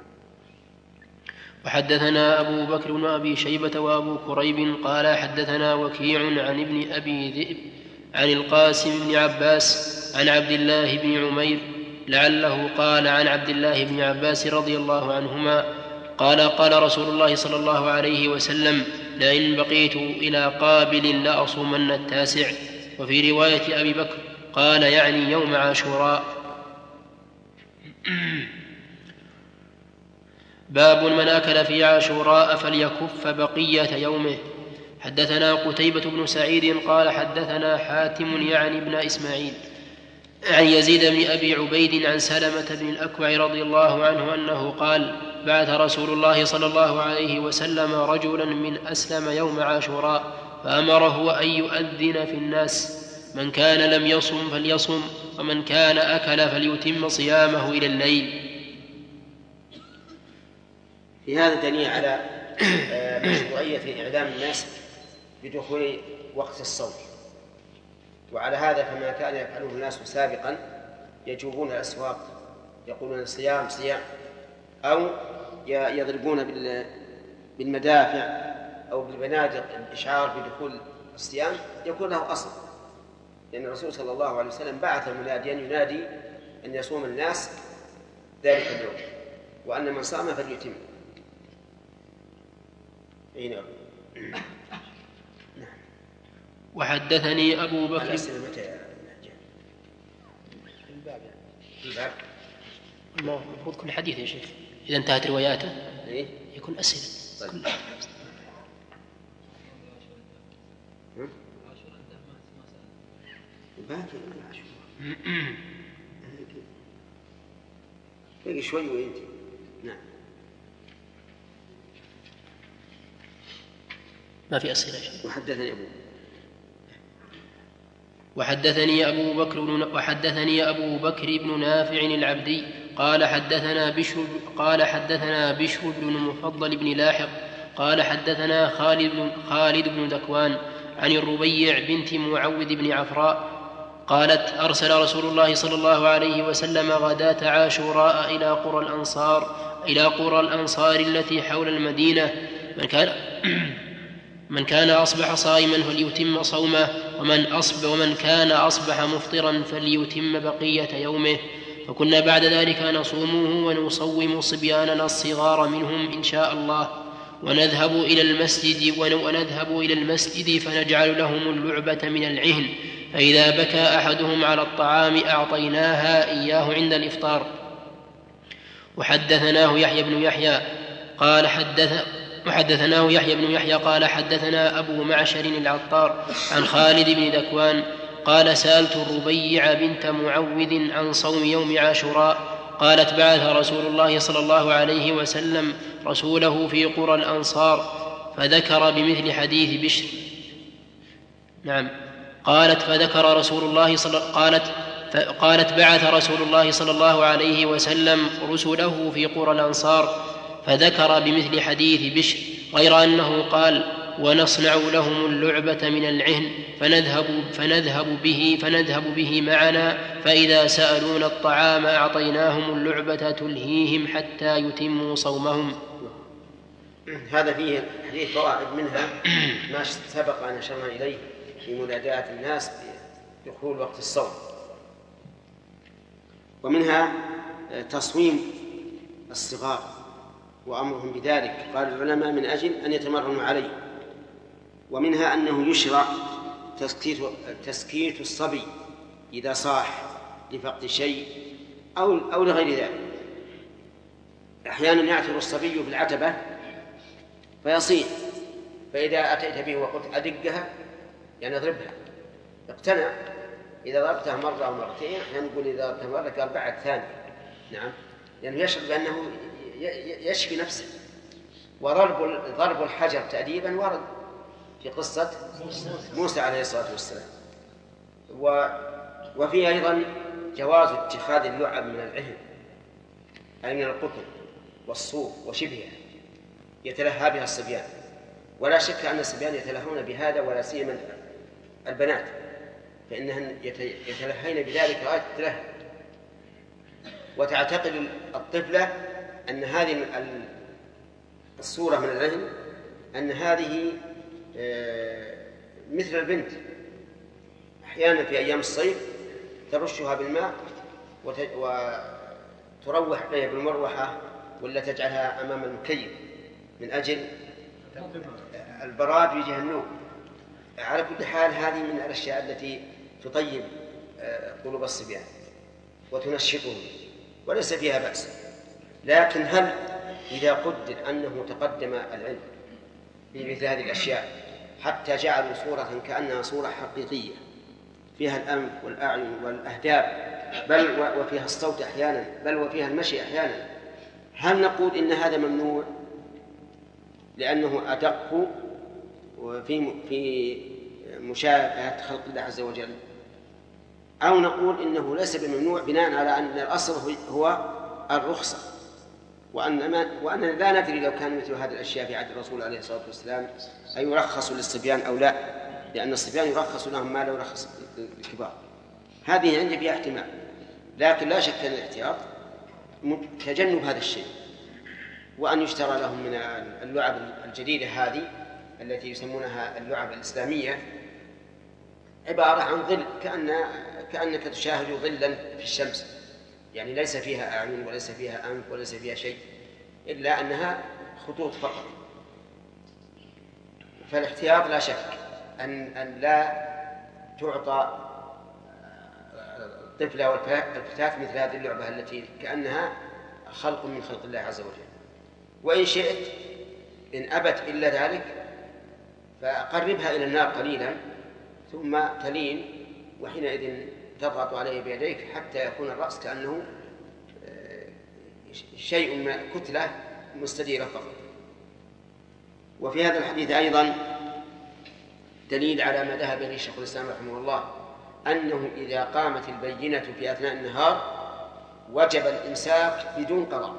وحدثنا أبو بكر بن أبي شيبة وأبو كريب قال حدثنا وكيع عن ابن أبي ذئب عن القاسم بن عباس عن عبد الله بن عمير لعله قال عن عبد الله بن عباس رضي الله عنهما قال رسول الله صلى الله عليه وسلم لئن بقيت إلى قابل لأصومن 9. وفي رواية أبي بكر قال يعني يوم عاشوراء. باب من أكل في عاشوراء فليكف بقية يومه. حدثنا قتيبة بن سعيد قال حدثنا حاتم يعني ابن إسماعيل عن يزيد بن أبي عبيد عن سلمة بن الأكوع رضي الله عنه أنه قال بعث رسول الله صلى الله عليه وسلم رجلا من أسلم يوم عاشوراء فأمره أن يؤذن في الناس من كان لم يصم فليصم ومن كان أكل فليتم صيامه إلى الليل. في هذا دليل على مشروعية إعلام الناس بدخول وقت الصوم، وعلى هذا فما كان يفعله الناس سابقا يجوبون الأسواق يقولون صيام أو يضربون بالمدافع أو بالبنادق الإشعار بدخول الصيام يكون له أصل، لأن الرسول صلى الله عليه وسلم بعث مناديا ينادي أن يصوم الناس ذلك اليوم وأن من صام فليتم. وحدثني أبو بكر. الأسئلة متى يا نجاح؟ الباب المفروض كل حديث يا شيخ إذا انتهت رواياته إيه؟ يكون أسئلة. طيب. باقي باقي شوي وينتهي. نعم. ما في أسئلة شيء. وحدثني أبو بكر بن نافع العبدي قال حدثنا بشر بن مفضل بن لاحق قال حدثنا خالد بن ذكوان عن الربيع بنت معوذ بن عفراء قالت أرسل رسول الله صلى الله عليه وسلم غداة عاشوراء إلى قرى الأنصار التي حول المدينة من كان أصبح صائما فليتم صومه ومن كان أصبح مفطرا فليتم بقية يومه. فكنا بعد ذلك نصومه ونصوم صبياننا الصغار منهم إن شاء الله ونذهب إلى المسجد فنجعل لهم اللعبة من العهن، فإذا بكى أحدهم على الطعام أعطيناها إياه عند الإفطار. وحدثناه يحيى بن يحيى قال حدثنا أبو معشر العطار عن خالد بن ذكوان قال سألت الربيع بنت معوذ عن صوم يوم عاشوراء قالت بعث رسول الله صلى الله عليه وسلم رسوله في قرى الأنصار فذكر بمثل حديث بشر. نعم. قالت بعث رسول الله صلى الله عليه وسلم رسله في قرى الأنصار فذكر بمثل حديث بشر غير أنه قال ونصنع لهم اللعبة من العهن فنذهب به معنا فإذا سألونا الطعام أعطيناهم اللعبة تلهيهم حتى يتموا صومهم. هذا فيه حديث فوائد، منها ما سبق أن أشرنا إليه في مناداة الناس بدخول وقت الصوم، ومنها تصويم الصغار وأمرهم بذلك قال العلماء من أجل أن يتمرنوا عليه. ومنها أنه يشرع تسكيت الصبي إذا صاح لفقد شيء أو لغير ذلك. أحيانا يعثر الصبي في العتبة فيصيح، فإذا أتيت به وقلت أدقها يعني اضربها اقتنع. إذا ضربتها مرة أو مرتين أحيانا نقول إذا ضربتها مرة قال بعد ثاني. نعم، لأنه يشعر بأنه يشفي نفسه. وضرب الحجر تأديبا ورد في قصة موسى عليه الصلاة والسلام. وفي أيضا جواز اتخاذ اللعب من العهن أي من القطن والصوف وشبهها يتلهى بها الصبيان، ولا شك أن الصبيان يتلهون بهذا ولا سيما البنات، فإنهن يتلهين بذلك غاية التلهي. وتعتقد الطفلة أن هذه الصورة من العهن أن هذه مثل البنت. أحيانا في أيام الصيف ترشها بالماء وتروح بها بالمروحة ولا تجعلها أمام المكيف من أجل البراد وجه النوم. على كل حال هذه من الأشياء التي تطيب قلوب الصبيان وتنشطهم وليس فيها بأس. لكن هل إذا قدر أنه تقدم العلم في مثل هذه الأشياء حتى جعلوا صورة كأنها صورة حقيقية فيها الأنف والأعين والأهداب بل وفيها الصوت أحيانا بل وفيها المشي أحيانا، هل نقول إن هذا ممنوع لأنه أدق في مشابهة خلق الله عز وجل، أو نقول إنه ليس بممنوع بناء على أن الأصل هو الرخصة وأننا لا ندري لو كان مثل هذه الأشياء في عهد الرسول عليه الصلاة والسلام أي يرخص للصبيان أو لا، لأن الصبيان يرخص لهم ما لا يرخص للكبار. هذه عندي فيها احتمال، لكن لا شك أن الاحتياط تجنب هذا الشيء، وأن يشترى لهم من اللعب الجديدة هذه التي يسمونها اللعب الإسلامية عبارة عن ظل كأنك تشاهد ظلا في الشمس، يعني ليس فيها أعين وليس فيها أنف وليس فيها شيء إلا أنها خطوط فقط. فالاحتياط لا شك أن لا تعطى الطفل أو الفتاة مثل هذه اللعبة التي كأنها خلق من خلق الله عز وجل. وإن شئت إن أبت إلا ذلك فقربها إلى النار قليلا ثم تلين، وحينئذ تضغط عليه بيديك حتى يكون الرأس كأنه شيء من كتلة مستديرة فقط. وفي هذا الحديث أيضا دليل على ما ذهب إليه شيخ الإسلام رحمه الله، أنه إذا قامت البينة في أثناء النهار وجب الإمساك بدون قضاء،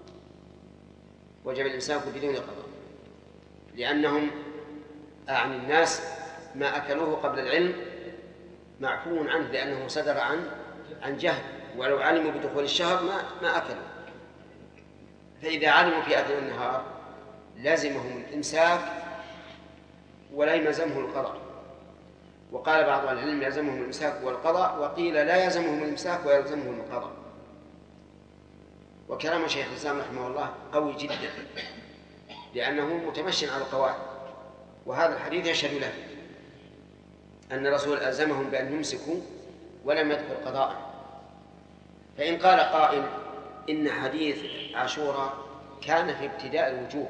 وجب الإمساك بدون قضاء، لأنهم عن الناس ما أكلوه قبل العلم معفو عنه لأنه صدر عن جهل، ولو علموا بدخول الشهر ما أكلوا. فإذا علموا في أثناء النهار لازمهم الإمساك ولا يلزمهم القضاء. وقال بعض العلم يلزمهم الإمساك والقضاء، وقيل لا يلزمهم الإمساك ويلزمهم القضاء. وكلام شيخ الإسلام رحمه الله قوي جدا لأنه متمشي على القواعد، وهذا الحديث يشهد له أن الرسول ألزمهم بأن يمسكوا ولم يذكر قضاء. فإن قال قائل إن حديث عاشوراء كان في ابتداء الوجوب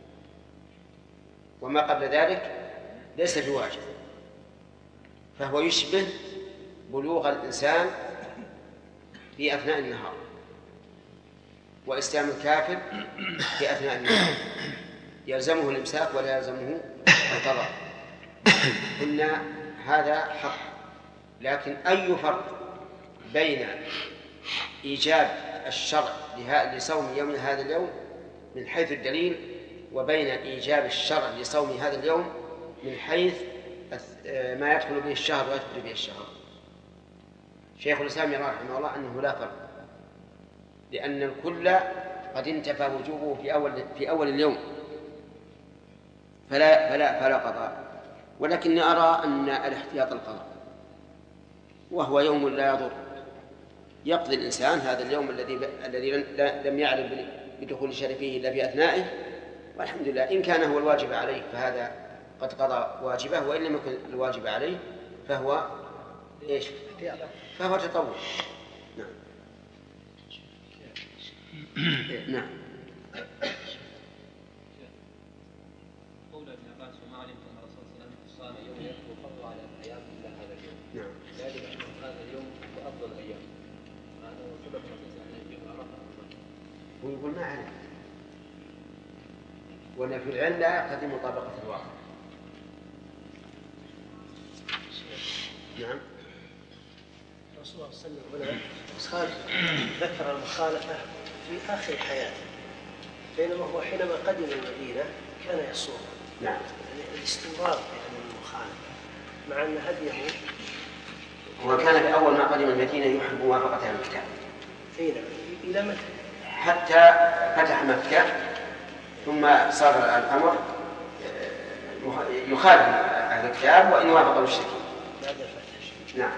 وما قبل ذلك ليس بواجب، فهو يشبه بلوغ الإنسان في أثناء النهار وإسلام الكافر في أثناء النهار، يلزمه الإمساك ولا يلزمه القضاء. قلنا هذا حق، لكن أي فرق بين إيجاب الشرع لصوم يوم هذا اليوم من حيث الدليل وبين إيجاب الشرع لصوم هذا اليوم من حيث ما يدخل به الشهر ويدخل به الشهر؟ شيخ الإسلام يرى رحمه الله أنه لا فرق، لأن الكل قد انتفى وجوبه في أول اليوم فلا قضاء. ولكني أرى أن الاحتياط القضاء، وهو يوم لا يضر، يقضي الإنسان هذا اليوم الذي لم يعلم بدخول شرفه إلا في أثنائه، والحمد لله. إن كان هو الواجب عليه فهذا قد قضى واجبه، وإن لم يكن الواجب عليه فهو إيش؟ فهو تطوع. نعم. نعم. قول ابن عباس وما علمت ان الرسول صلى الله عليه وسلم صام يوم يكفر فرض على الايام الا هذا اليوم. نعم. ذلك ان هذا اليوم هو افضل الايام. هذا هو سبب الرسول صلى الله عليه وسلم عرفه. ويقول ما علم، وأن في العلم لا يقتضي مطابقة الواقع. نعم. الرسول صلى الله عليه وسلم ذكر المخالفة في آخر حياته، بينما هو حينما قدم المدينة كان يصوم. نعم. يعني الاستمرار في المخالفة مع أن هديه، وكان في أول ما قدم المدينة يحب موافقة أهل الكتاب. إلى متى؟ حتى فتح مكة، ثم صار الأمر يخالف أهل الكتاب وإن وافق المشركين. بعد الفتح. نعم.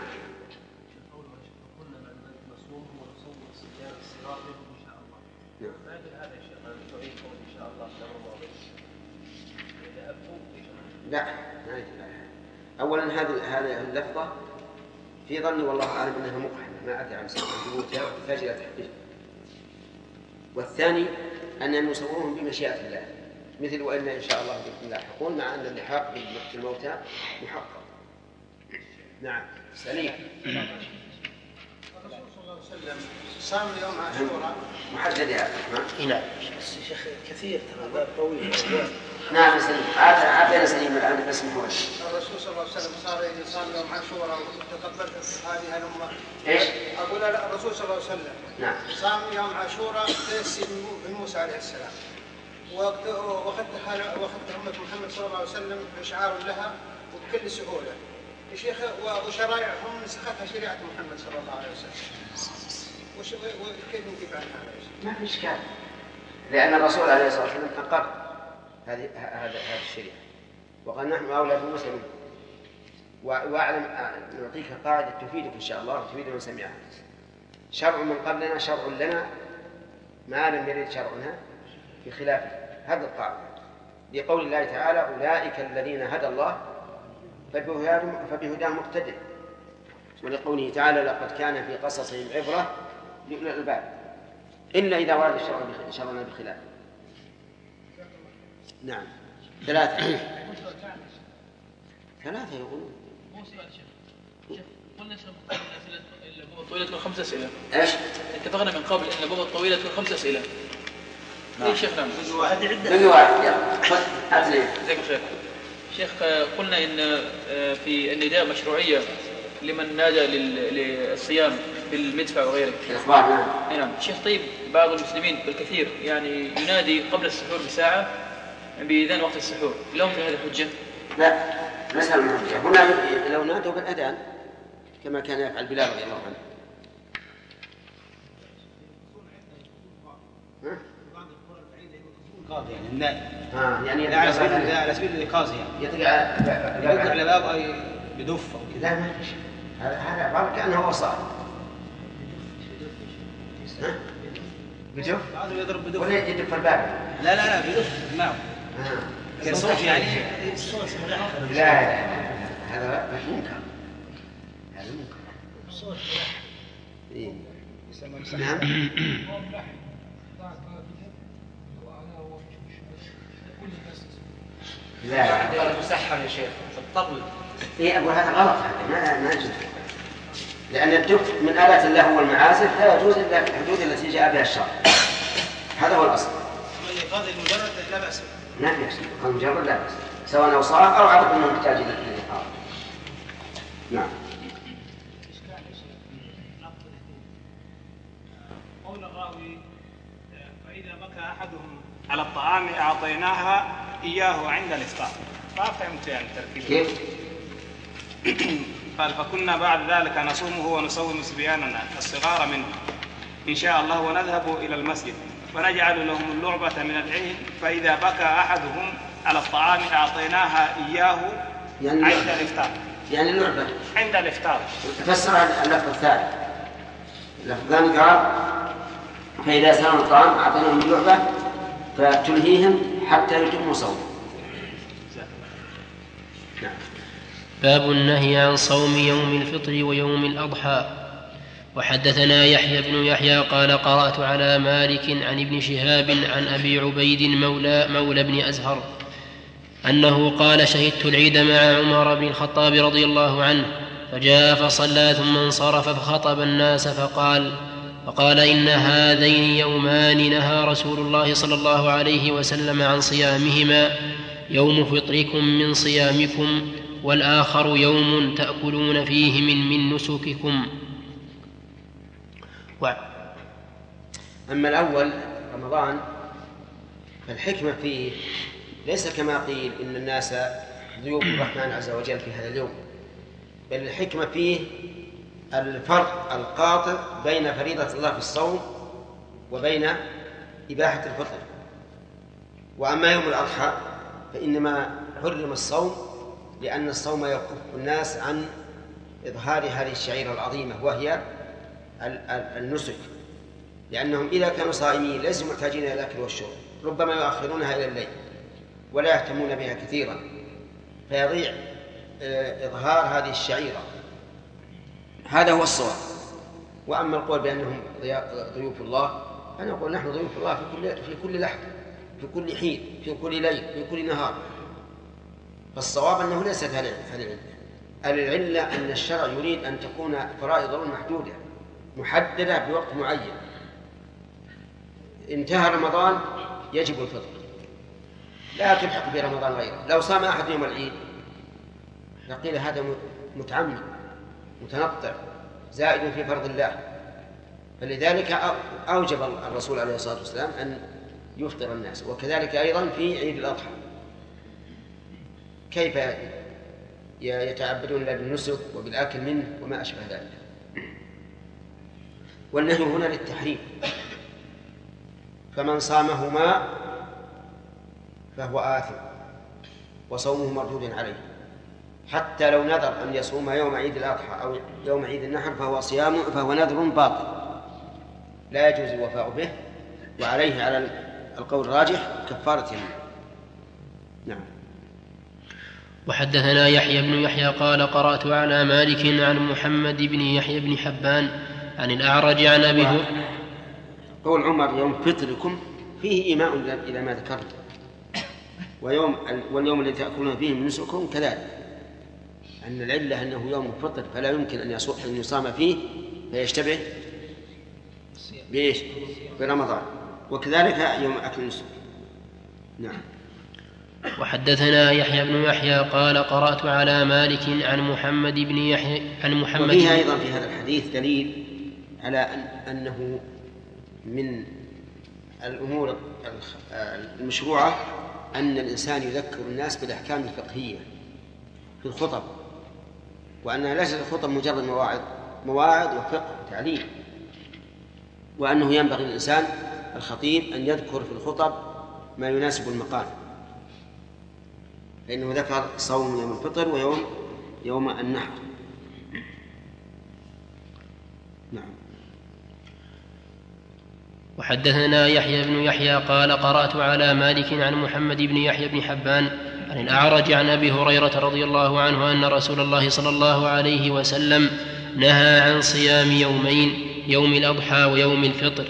لا، أولا هذه اللفظة في ظني والله أعلم أنها مقحمة، ما أتى عن ثبوتها فاجلة تحديث. والثاني أننا نصورهم بمشيئة الله، مثل وإن إن شاء الله بإذن الله حقول، مع أن اللحاق بالموتى محقق. نعم. سليم. الرسول صلى الله عليه وسلم صام يوم عاشوراء محدد يا نعم. شيخ كثير ترى باب طويل. نعم سليم. عافينا سليم الآن بس محور. الرسول صلى الله عليه وسلم صام يوم عاشوراء وتقبلت هذه الأمة. إيش؟ أقول الرسول صلى الله عليه وسلم نعم. صام يوم عاشوراء تأسي بموسى عليه السلام، وأخذت أمة محمد صلى الله عليه وسلم إشعار لها وبكل سهولة. يا شيخ وشرائعهم نسختها شريعة محمد صلى الله عليه وسلم، وكيف نجيب عن هذا؟ ما في إشكال، لأن الرسول عليه الصلاة والسلام أقر هذه الشريعة، وقال نحن أولى بموسى منه. وأعلم نعطيك قاعدة تفيدك إن شاء الله وتفيد من سمعها. شرع من قبلنا شرع لنا ما لم يرد شرعنا بخلافه. هذا القاعدة لقول الله تعالى: أولئك الذين هدى الله فبهداهم مقتدر، ولقوله تعالى لقد كان في قصصهم عبرة لأولي الألباب إلا إذا ورد شرنا بخلاف. نعم 3 يقولون. قلنا الأبواب الطويلة تكون 5 أسئلة. إيش؟ اتفقنا من قبل أن الأبواب الطويلة تكون 5 أسئلة. إيه شيخ؟ نعم. من واحد. زيك خير. شيخ قلنا إن في النداء مشروعية لمن نادى للصيام بالمدفع وغيره. الإخبار. نعم. شيخ طيب بعض المسلمين بالكثير يعني ينادي قبل السحور بساعة بإذان وقت السحور، لهم في هذه حجة؟ لا ليس لهم حجة. هنا لو نادوا بالأذان كما كان يفعل بلال رضي الله عنه. يعني النائب يعني على سبيل الإيقاظ يطلع على باب أي بدف أو كذا. لا ما في شيء، هذا عبارة كأنه وصال. بدف؟ يضرب بدف ولا يدف الباب؟ لا بدف نعم. كصوت يعني. لا هذا منكر. هذا منكر. صوت. نعم. لا مسحر يا شيخ الطبل. إيه أقول هذا غلط، هذا ما يجوز، لأن الدف من آلات اللهو والمعازف لا يجوز إلا الحدود التي جاء بها الشرع. هذا هو الأصل. الإيقاظ المجرد لا بأس. نعم يكسب المجرد لا بأس، سواء أوصاف أو عرف أنه محتاج إلى الإيقاظ. نعم. قول الراوي فإذا بكى أحدهم على الطعام أعطيناها إياه عند الإفطار، ما فهمت يعني التركيب. كيف؟ قال فكنا بعد ذلك نصومه ونصوم صبياننا الصغار منه إن شاء الله ونذهب إلى المسجد ونجعل لهم اللعبة من العين، فإذا بكى أحدهم على الطعام أعطيناها إياه يعني عند الإفطار. يعني اللعبة عند الإفطار. تفسر اللفظ الثاني. اللفظ الثاني قال فإذا سلموا الطعام أعطيناهم اللعبة فتلهيهم حتى يتموا صوم. باب النهي عن صوم يوم الفطر ويوم الأضحى. وحدثنا يحيى بن يحيى قال قرأت على مالك عن ابن شهاب عن أبي عبيد مولى بن أزهر أنه قال شهدت العيد مع عمر بن الخطاب رضي الله عنه فجاء فصلى ثم انصرف فخطب الناس فقال إن هذين يومان نهى رسول الله صلى الله عليه وسلم عن صيامهما، يوم فطركم من صيامكم والآخر يوم تأكلون فيه من نسككم. أما الأول رمضان فالحكمة فيه ليس كما قيل إن الناس ضيوف الرحمن عز وجل في هذا اليوم، بل الحكمة فيه الفرق القاطع بين فريضة الله في الصوم وبين إباحة الفطر. وأما يوم الأضحى فإنما حرم الصوم لأن الصوم يكف الناس عن إظهار هذه الشعيرة العظيمة وهي النسك، لأنهم إذا كانوا صائمين ليسوا محتاجين إلى الأكل والشرب، ربما يؤخرونها إلى الليل ولا يهتمون بها كثيرا فيضيع إظهار هذه الشعيرة. هذا هو الصواب. وأما القول بأنهم ضيوف الله فنقول نحن ضيوف الله في كل لحظة، في كل حين، في كل ليل، في كل نهار. فالصواب أنه ليست هذه العلة أن الشرع يريد أن تكون فرائض محدودة محددة بوقت معين. انتهى رمضان يجب الفطر، لا تلحق برمضان غيره. لو صام أحد يوم العيد لقيل هذا متعمد متنطع زائد في فرض الله، فلذلك أوجب الرسول عليه الصلاة والسلام أن يفطر الناس. وكذلك أيضا في عيد الأضحى كيف يتعبدون الله بالنسك وبالأكل منه وما أشبه ذلك. والنهي هنا للتحريم، فمن صامهما فهو آثم وصومه مردود عليه، حتى لو نذر أن يصوم يوم عيد الأضحى أو يوم عيد النحر فهو نذر باطل لا يجوز الوفاء به، وعليه على القول الراجح كفارة يمين. نعم. وحدثنا يحيى بن يحيى قال قرأت على مالك عن محمد بن يحيى بن حبان عن الأعرج عن أبي هريرة. قول عمر يوم فطركم فيه إيماء إلى ما ذكرت، واليوم الذي تأكلون فيه من نسككم كذلك، أن العلة أنه يوم الفطر فلا يمكن أن يصام فيه فيشتبه بإيش؟ برمضان، وكذلك يوم أكل النسك. نعم. وحدثنا يحيى بن يحيى قال قرأت على مالك عن محمد بن يحيى عن محمد. وفيها أيضا في هذا الحديث دليل على أنه من الأمور المشروعة أن الإنسان يذكر الناس بالأحكام الفقهية في الخطب، وأنها ليست الخطب مجرد مواعظ وفقه وتعليم، وأنه ينبغي للإنسان الخطيب أن يذكر في الخطب ما يناسب المقام، فإنه ذكر صوم يوم الفطر ويوم النحر. نعم. وحدثنا يحيى بن يحيى قال قرأت على مالك عن محمد بن يحيى بن حبان عن الأعرج عن أبي هريرة رضي الله عنه أن رسول الله صلى الله عليه وسلم نهى عن صيام يومين، يوم الأضحى ويوم الفطر.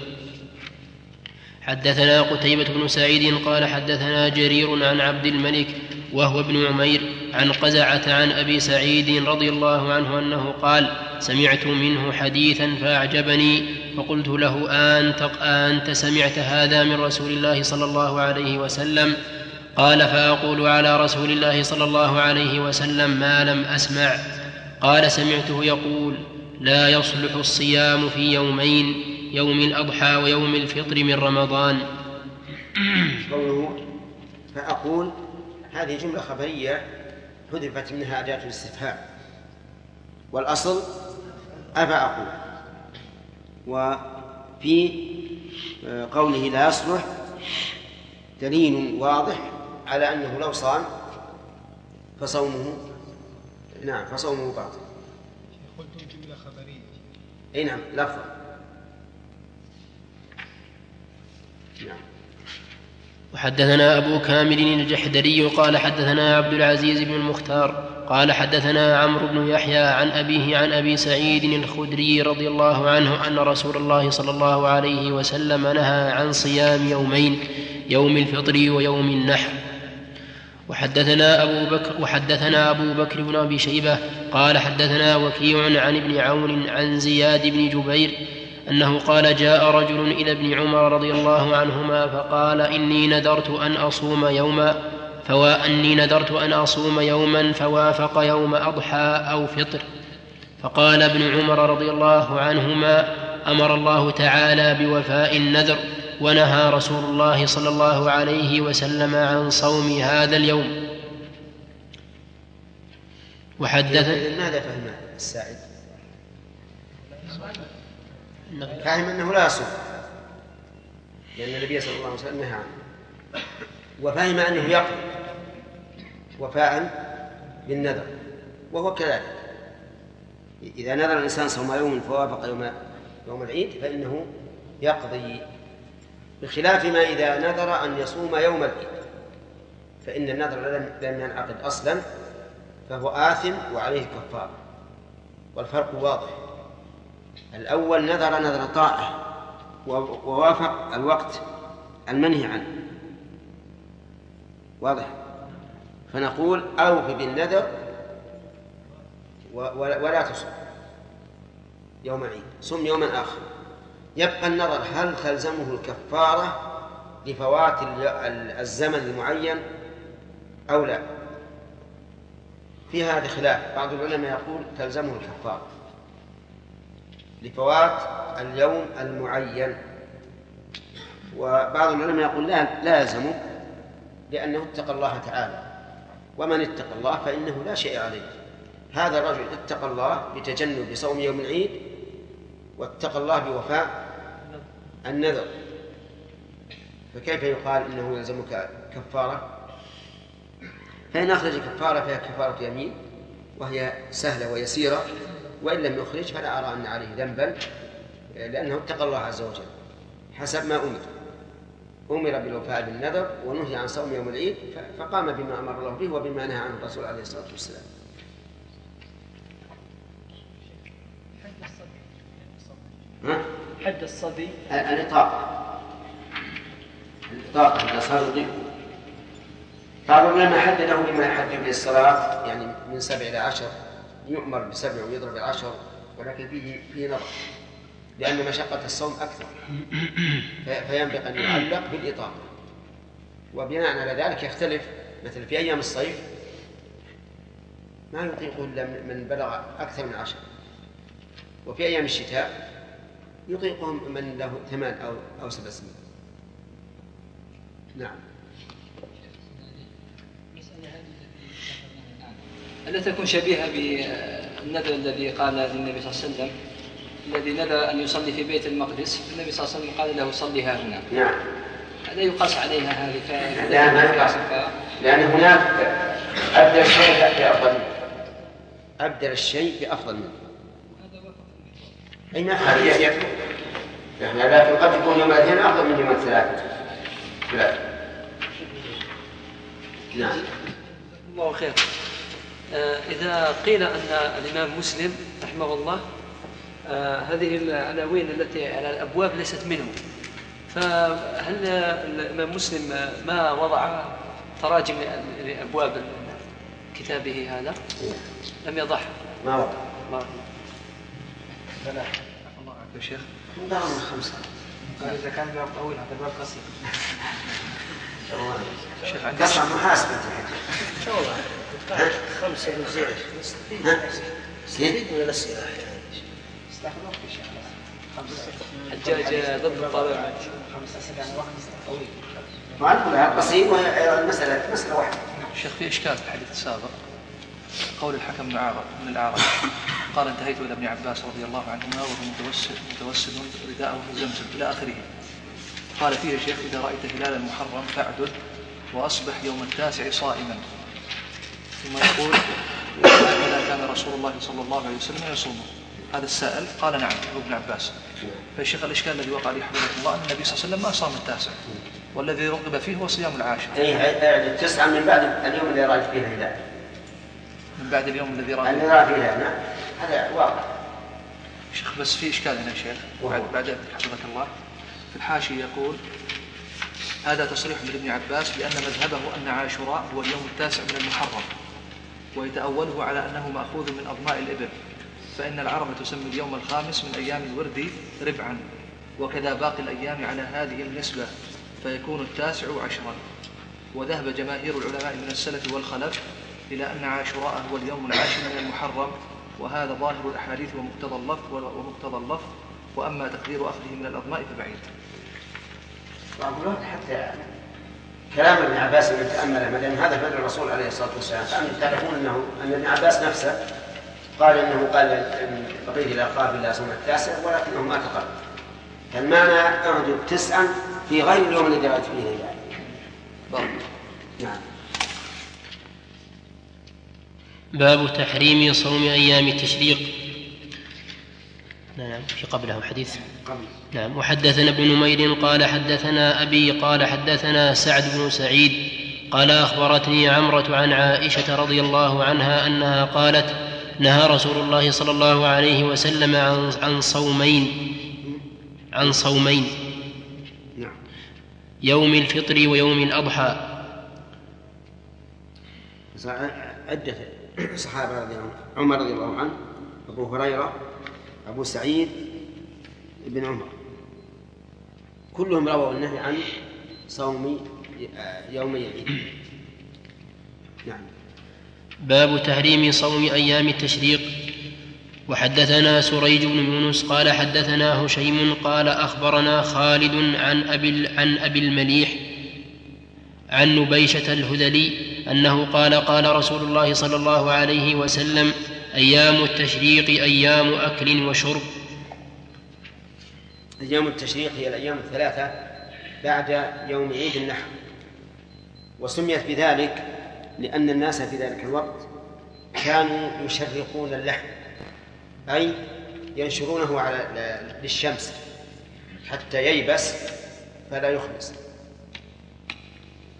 حدثنا قتيبة بن سعيد قال حدثنا جرير عن عبد الملك وهو ابن عمير عن قزعة عن أبي سعيد رضي الله عنه أنه قال سمعت منه حديثا فأعجبني فقلت له أنت سمعت هذا من رسول الله صلى الله عليه وسلم؟ قال فأقول على رسول الله صلى الله عليه وسلم ما لم أسمع. قال سمعته يقول لا يصلح الصيام في يومين، يوم الأضحى ويوم الفطر من رمضان. قوله فأقول هذه جملة خبرية حذفت منها أداة الاستفهام، والأصل أفأقول. وفي قوله لا يصلح دليل واضح على أنه لو صام فصومه باطل. قلتم جملة خبرية. أي نعم لفظة. نعم. وحدثنا أبو كامل الجحدري قال حدثنا عبد العزيز بن المختار قال حدثنا عمرو بن يحيى عن أبيه عن أبي سعيد الخدري رضي الله عنه أن رسول الله صلى الله عليه وسلم نهى عن صيام يومين، يوم الفطر ويوم النحر. وحدثنا أبو بكر بن أبي شيبة قال حدثنا وكيع عن ابن عون عن زياد بن جبير أنه قال جاء رجل إلى ابن عمر رضي الله عنهما فقال إني نذرت أن أصوم يوما فوافق يوم أضحى أو فطر. فقال ابن عمر رضي الله عنهما أمر الله تعالى بوفاء النذر، ونهى رسول الله صلى الله عليه وسلم عن صوم هذا اليوم. ماذا فهم السائل؟ فهم أنه لا يصوم لأن النبي صلى الله عليه وسلم نهى عنه، وفهم أنه يقضي وفاء بالنذر، وهو كذلك إذا نذر الإنسان صوم يوم فوافق يوم العيد فإنه يقضي، بخلاف ما إذا نذر أن يصوم يوم العيد فإن النذر لم ينعقد أصلا فهو آثم وعليه كفارة، والفرق واضح. الأول نذر طاعة ووافق الوقت المنهي عنه، واضح، فنقول أوف بالنذر ولا تصم يوم العيد، صم يوما آخر. يبقى النظر هل تلزمه الكفارة لفوات الزمن المعين أو لا؟ في هذا خلاف، بعض العلماء يقول تلزمه الكفارة لفوات اليوم المعين، وبعض العلماء يقول لا يلزمه لأنه اتقى الله تعالى، ومن اتقى الله فإنه لا شيء عليه. هذا الرجل اتقى الله بتجنب صوم يوم العيد واتقى الله بوفاء النذر، فكيف يقال إنه يلزمك كفارة؟ فإن أخرج كفارة فهي كفارة يمين وهي سهلة ويسيرة، وإن لم يخرج فلا أرى أن عليه ذنبا لأنه اتقى الله عز وجل حسب ما أمر. أمر بالوفاء بالنذر ونهي عن صوم يوم العيد فقام بما أمر الله به وبما نهى عنه الرسول عليه الصلاة والسلام. حد الصبي الإطاقة إذا صار يطيق. بعض العلماء حدده بما يحدد به الصلاة، يعني من 7 إلى 10 يؤمر ب7 ويضرب 10، ولكن فيه نظر لأن مشقة الصوم أكثر فينبغي أن يعلق بالإطاقة. وبناء على ذلك يختلف، مثل في أيام الصيف ما يطيقه إلا من بلغ أكثر من 10، وفي أيام الشتاء يطيقهم من له 8 أو 7 سنين. نعم. ألا تكون شبيهة بالنذر الذي قال للنبي صلى الله عليه وسلم، الذي نذر أن يصلي في بيت المقدس، النبي صلى الله عليه وسلم قال له صلي ها هنا. نعم. هذا يقاس عليها هذه. لا ما يقاس، لأن هناك أبدل الشيء بأفضل منه. أبدل الشيء بأفضل منه. أي ما هذا يكفي. لكن قد يكون يوم الاثنين أفضل من يوم الثلاثة. نعم. الله خير. إذا قيل أن الإمام مسلم رحمه الله هذه العناوين التي على الأبواب ليست منه، فهل الإمام مسلم ما وضع تراجم لأبواب كتابه هذا؟ لم يضعها. ما وضع. لا. الله أكبر شيخ. مضاعف 5. إذا كان باب طويل هذا باب قصير. شيخ عندي قصة محاسبة. إن شاء الله. 5 وزيادة. نستفيد من الأسئلة. استخدموا في شيء. 5 حجاج ضد الطالب. 5 أسئلة عن واحد طويل. وعلى كل حال قصير والمسألة مسألة واحدة. شيخ في إشكال في الحديث السابق، قول الحكم بن الأعرج قال انتهيت إلى ابن عباس رضي الله عنهما وهو متوسد رداءه في زمزم إلى آخره. قال فيه الشيخ إذا رأيت هلال المحرم فاعدل وأصبح يوم 9 صائما. ثم يقول هكذا كان رسول الله صلى الله عليه وسلم يصومه. هذا السائل قال نعم هو ابن عباس. فالشيخ الإشكال الذي وقع لي حفظه الله أن النبي صلى الله عليه وسلم ما صام 9 والذي رغب فيه هو صيام 10. أي 9 من بعد اليوم اللي رأيت فيه الهلال. من بعد اليوم الذي رأى فيه الهلال. هذا واضح. شيخ بس في إشكال هنا شيخ بعد حفظك الله. في الحاشي يقول هذا تصريح من ابن عباس لأن مذهبه أن عاشوراء هو اليوم 9 من المحرم، ويتأوله على أنه مأخوذ من أضماء الإبل، فإن العرب تسمي اليوم الخامس من أيام الورد ربعا، وكذا باقي الأيام على هذه النسبة فيكون 9 10. وذهب جماهير العلماء من السلف والخلف إلى أن عاشوراء هو اليوم 10 من المحرم، وهذا ظاهر الأحاديث ومقتضى اللفظ، وأما تقدير أخذه من الأضماء فبعيد. حتى كلام ابن عباس من تأمله ما دام هذا فعل الرسول عليه الصلاة والسلام، فأنتم تعرفون أن ابن عباس نفسه قال إنه قال بقيت إلى قابل لا صوم 9 ولكنه ما تقرب. فالمعنى أعدد 9 في غير اليوم الذي رأيت فيه الهلال. نعم. باب تحريم صوم أيام التشريق. نعم في قبله حديث قبل. نعم. وحدثنا ابن نمير قال حدثنا أبي قال حدثنا سعد بن سعيد قال أخبرتني عمرة عن عائشة رضي الله عنها أنها قالت نهى رسول الله صلى الله عليه وسلم عن صومين يوم الفطر ويوم الأضحى. عدة صحابة رضي الله عنهم، عمر رضي الله عنه، أبو هريرة، أبو سعيد، ابن عمر، كلهم رووا النهي عن صوم يومي العيد. نعم. باب تحريم صوم أيام التشريق. وحدثنا سريج بن يونس قال حدثنا هشيم قال أخبرنا خالد عن أبي المليح عن نبيشة الهذلي أنه قال قال رسول الله صلى الله عليه وسلم أيام التشريق أيام أكل وشرب. أيام التشريق هي الأيام 3 بعد يوم عيد النحر، وسميت بذلك لأن الناس في ذلك الوقت كانوا يشرقون اللحم، أي ينشرونه للشمس حتى ييبس فلا يخلص،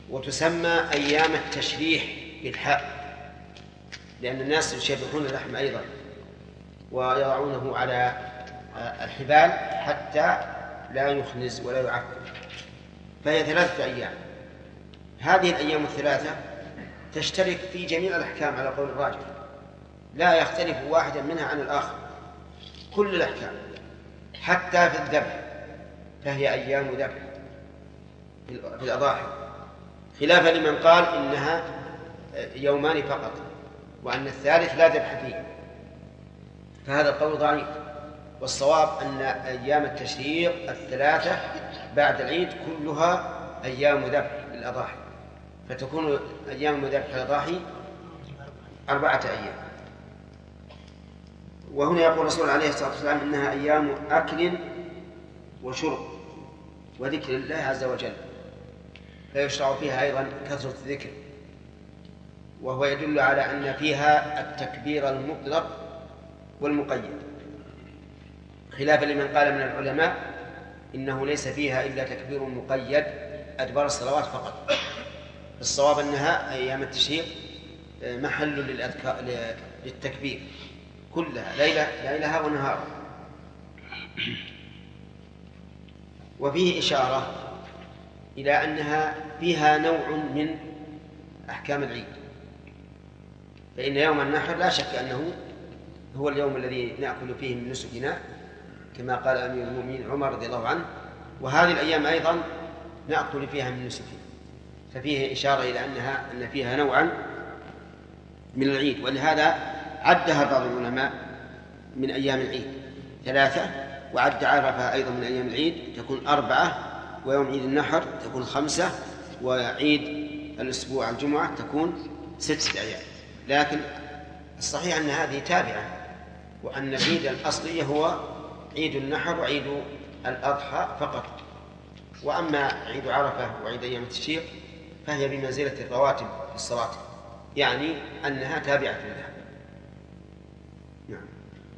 وتسمى أيام التشريح بالحاء، لأن الناس يشرحون اللحم أيضا ويضعونه على الحبال حتى لا يخنز ولا يعفن، فهي 3 أيام. هذه الأيام الثلاثة تشترك في جميع الأحكام على قول الراجح، لا يختلف واحدا منها عن الآخر، كل الأحكام حتى في الذبح، فهي أيام ذبح في الأضاحي، خلافا لمن قال إنها يومان فقط وأن الثالث لا ذبح فيه، فهذا القول ضعيف. والصواب أن أيام التشريق 3 بعد العيد كلها أيام ذبح للأضاحي، فتكون أيام ذبح الأضاحي 4 أيام. وهنا يقول الرسول عليه الصلاة والسلام إنها أيام أكل وشرب وذكر الله عز وجل، فيشرع فيها أيضا كثرة الذكر، وهو يدل على أن فيها التكبير المطلق والمقيد، خلافا لمن قال من العلماء إنه ليس فيها إلا تكبير مقيد أدبار الصلوات فقط. الصواب أنها أيام التشريق محل للتكبير كلها ليلها ونهارها. وفيه إشارة إلى أنها فيها نوع من أحكام العيد، فإن يوم النحر لا شك أنه هو اليوم الذي نأكل فيه من نسكنا كما قال أمير المؤمنين عمر رضي الله عنه، وهذه الأيام أيضا نأكل فيها من نسكنا، ففيه إشارة إلى أن فيها نوعا من العيد. ولهذا عدها بعض العلماء من أيام العيد 3، وعد عرفة أيضا من أيام العيد تكون 4، ويوم عيد النحر تكون 5، وعيد الأسبوع الجمعة تكون 6 أيام. لكن الصحيح أن هذه تابعة، وأن العيد الأصلي هو عيد النحر وعيد الأضحى فقط، وأما عيد عرفة وعيد أيام التشريق فهي بمنزلة الرواتب في الصلاة، يعني أنها تابعة لها. نعم.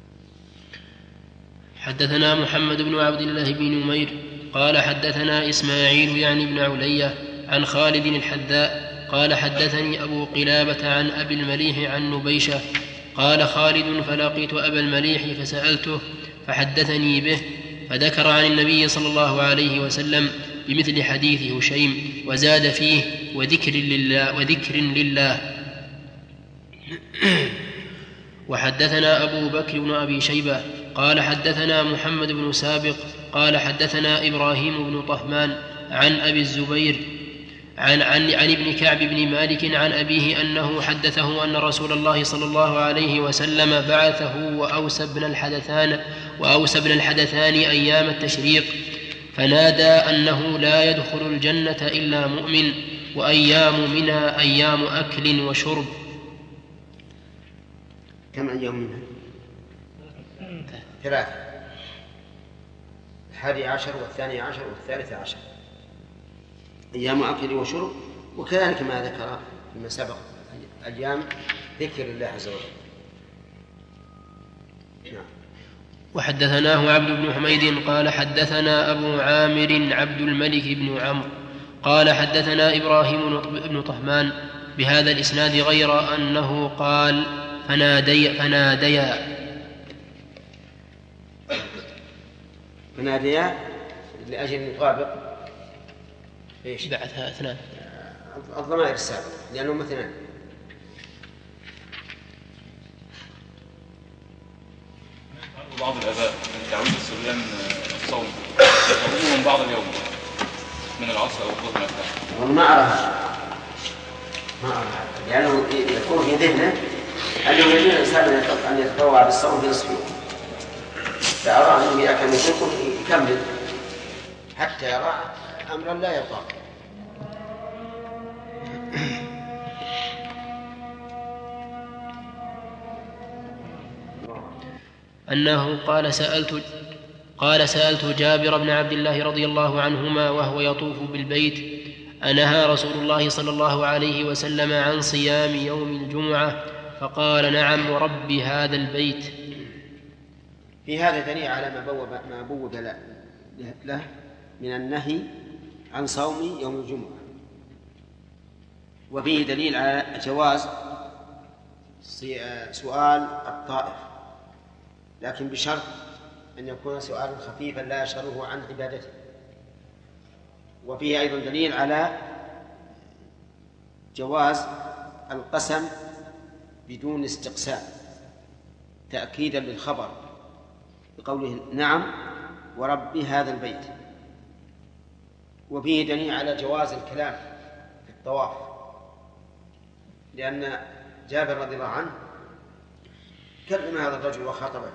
حدثنا محمد بن عبد الله بن نمير قال حدثنا إسماعيل يعني بن علية عن خالد الحذاء قال حدثني أبو قلابة عن أبي المليح عن نبيشة قال خالد فلقيت أبا المليح فسألته فحدثني به، فذكر عن النبي صلى الله عليه وسلم بمثل حديث هشيم وزاد فيه وذكر لله. وحدثنا أبو بكر بن أبي شيبة قال حدثنا محمد بن سابق قال حدثنا إبراهيم بن طهمان عن أبي الزبير عن ابن كعب بن مالك عن أبيه أنه حدثه أن رسول الله صلى الله عليه وسلم بعثه وأوسى بن الحدثان أيام التشريق، فنادى أنه لا يدخل الجنة إلا مؤمن، وأيام منها أيام أكل وشرب. كم أيام منها؟ 3، 11 و12 و13 أيام أكل وشرب، وكذلك ما ذكر فيما سبق أيام ذكر الله عز وجل. نعم. وحدثناه عبد بن حميد قال حدثنا أبو عامر عبد الملك بن عمرو قال حدثنا إبراهيم بن طهمان بهذا الإسناد غير أنه قال فناديا لأجل المطابق إيش؟ بعثها 2 الضمائر السابقة لأنهم 2. بعض الآباء من تعويض الصبيان الصوم يقومون بعض اليوم من العصر أو الظهر مثلا. ما أراها لأنه يكون في ذهنه أنه يجب الإنسان أن يتطوع بالصوم في نصف يوم، فأرى أنه إذا كان يكمل حتى يرى أمرا لا يرضى. أنه قال سألت جابر بن عبد الله رضي الله عنهما وهو يطوف بالبيت أنهى رسول الله صلى الله عليه وسلم عن صيام يوم الجمعة؟ فقال نعم ورب هذا البيت. في هذا دليل على ما بوب له من النهي عن صوم يوم الجمعة، وفيه دليل على جواز سؤال الطائف، لكن بشرط أن يكون سؤالا خفيفا لا يشغله عن عبادته. وفيه أيضا دليل على جواز القسم بدون استقسام تأكيدا للخبر بقوله نعم ورب هذا البيت. وفيه دليل على جواز الكلام في الطواف، لأن جابر رضي الله عنه كلم هذا الرجل وخاطبه.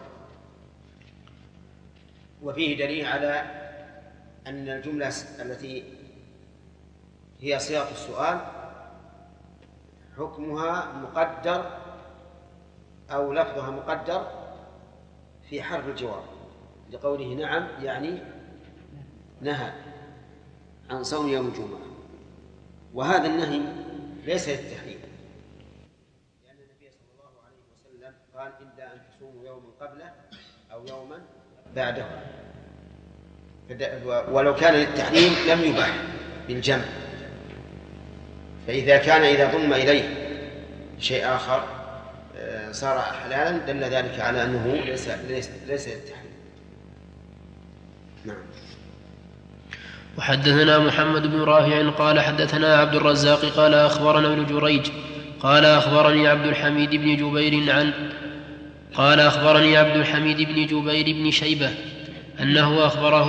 وفيه دليل على أن الجملة التي هي صيغة السؤال حكمها مقدر أو لفظها مقدر في حرف الجواب، لقوله نعم يعني نهى عن صوم يوم الجمعة، وهذا النهي ليس للتحريم، لأن النبي صلى الله عليه وسلم قال إلا أن تصوموا يوما قبله أو يوما بعده، ولو كان للتحريم لم يباح بالجمع. فإذا كان إذا ضم إليه شيء آخر صار حلالا دل ذلك على أنه ليس للتحريم. نعم. وحدثنا محمد بن رافع قال حدثنا عبد الرزاق قال أخبرنا ابن جريج قال أخبرني عبد الحميد بن جبير بن شيبة أنه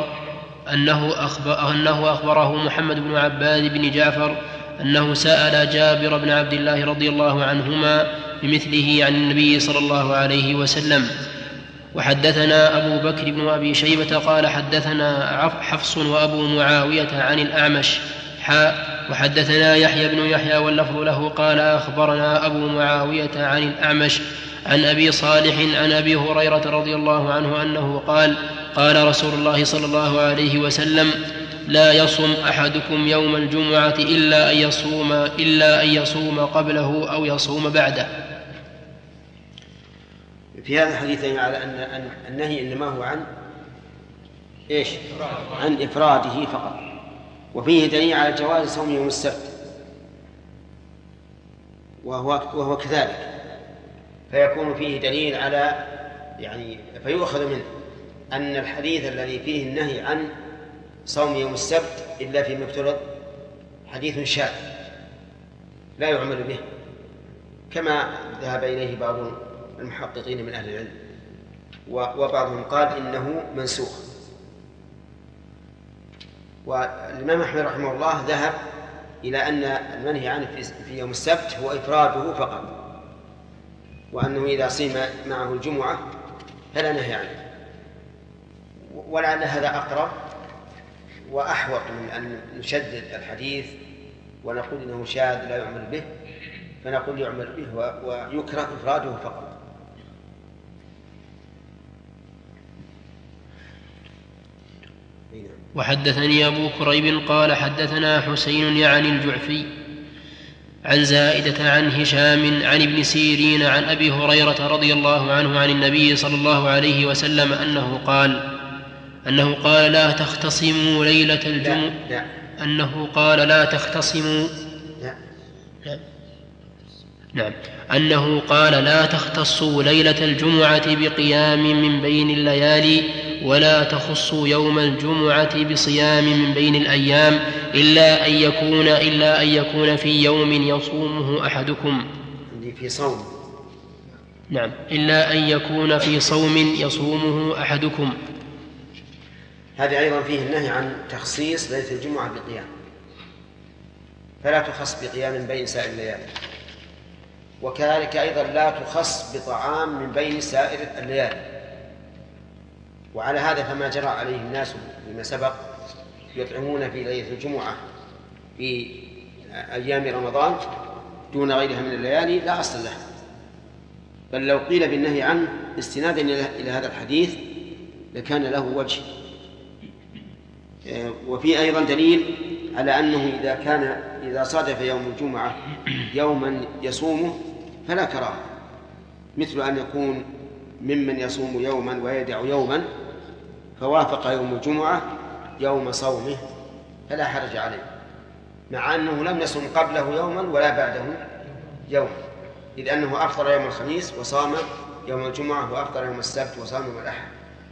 أخبره محمد بن عباد بن جعفر أنه سأل جابر بن عبد الله رضي الله عنهما بمثله عن النبي صلى الله عليه وسلم. وحدثنا أبو بكر بن أبي شيبة قال حدثنا حفص وأبو معاوية عن الأعمش وحدثنا يحيى بن يحيى واللفظ له قال أخبرنا أبو معاوية عن الأعمش عن أبي صالح عن أبي هريرة رضي الله عنه أنه قال قال رسول الله صلى الله عليه وسلم لا يصم أحدكم يوم الجمعة إلا أن يصوم قبله أو يصوم بعده. في هذا الحديث على أن النهي إنما هو عن إيش؟ عن إفراده فقط. وفيه دليل على جواز صوم يوم السبت وهو كذلك، فيكون فيه دليل على فيؤخذ منه أن الحديث الذي فيه النهي عن صوم يوم السبت إلا فيما افترض حديث شاذ لا يعمل به، كما ذهب إليه بعض المحققين من أهل العلم، وبعضهم قال إنه منسوخ. والإمام أحمد رحمه الله ذهب إلى أن المنهي عنه في يوم السبت هو إفراده فقط، وأنه إذا صيم معه الجمعة فلا نهي عنه. ولعل هذا أقرب وأحوط من أن نشدد الحديث ونقول إنه شاذ لا يعمل به، فنقول يعمل به ويكره إفراده فقط. وحدثني أبو كريب قال حدثنا حسين يعني الجعفي عن زائدة عن هشام عن ابن سيرين عن أبي هريرة رضي الله عنه عن النبي صلى الله عليه وسلم أنه قال لا تختصموا ليلة الجمعة أنه قال لا تختصوا ليلة الجمعة بقيام من بين الليالي ولا تخصوا يوم الجمعة بصيام من بين الأيام إلا أن يكون في يوم يصومه أحدكم. في صوم. نعم. إلا أن يكون في صوم يصومه أحدكم. هذا أيضا فيه النهي عن تخصيص ليلة الجمعة بقيام، فلا تخص بقيام من بين سائر الليالي، وكذلك أيضا لا تخص بطعام من بين سائر الليالي. وعلى هذا فما جرى عليه الناس بما سبق يطعمون في ليلة الجمعة في أيام رمضان دون غيرها من الليالي لا أصل له، بل لو قيل بالنهي عنه استنادا إلى هذا الحديث لكان له وجه. وفي أيضا دليل على أنه إذا صادف يوم الجمعة يوما يصومه فلا كراهة، مثل أن يكون ممن يصوم يوما ويدع يوما فوافق يوم الجمعة يوم صومه فلا حرج عليه، مع أنه لم يصم قبله يوما ولا بعده يوما، إذ أنه أفطر يوم الخميس وصام يوم الجمعة وأفطر يوم السبت وصام يوم الأحد.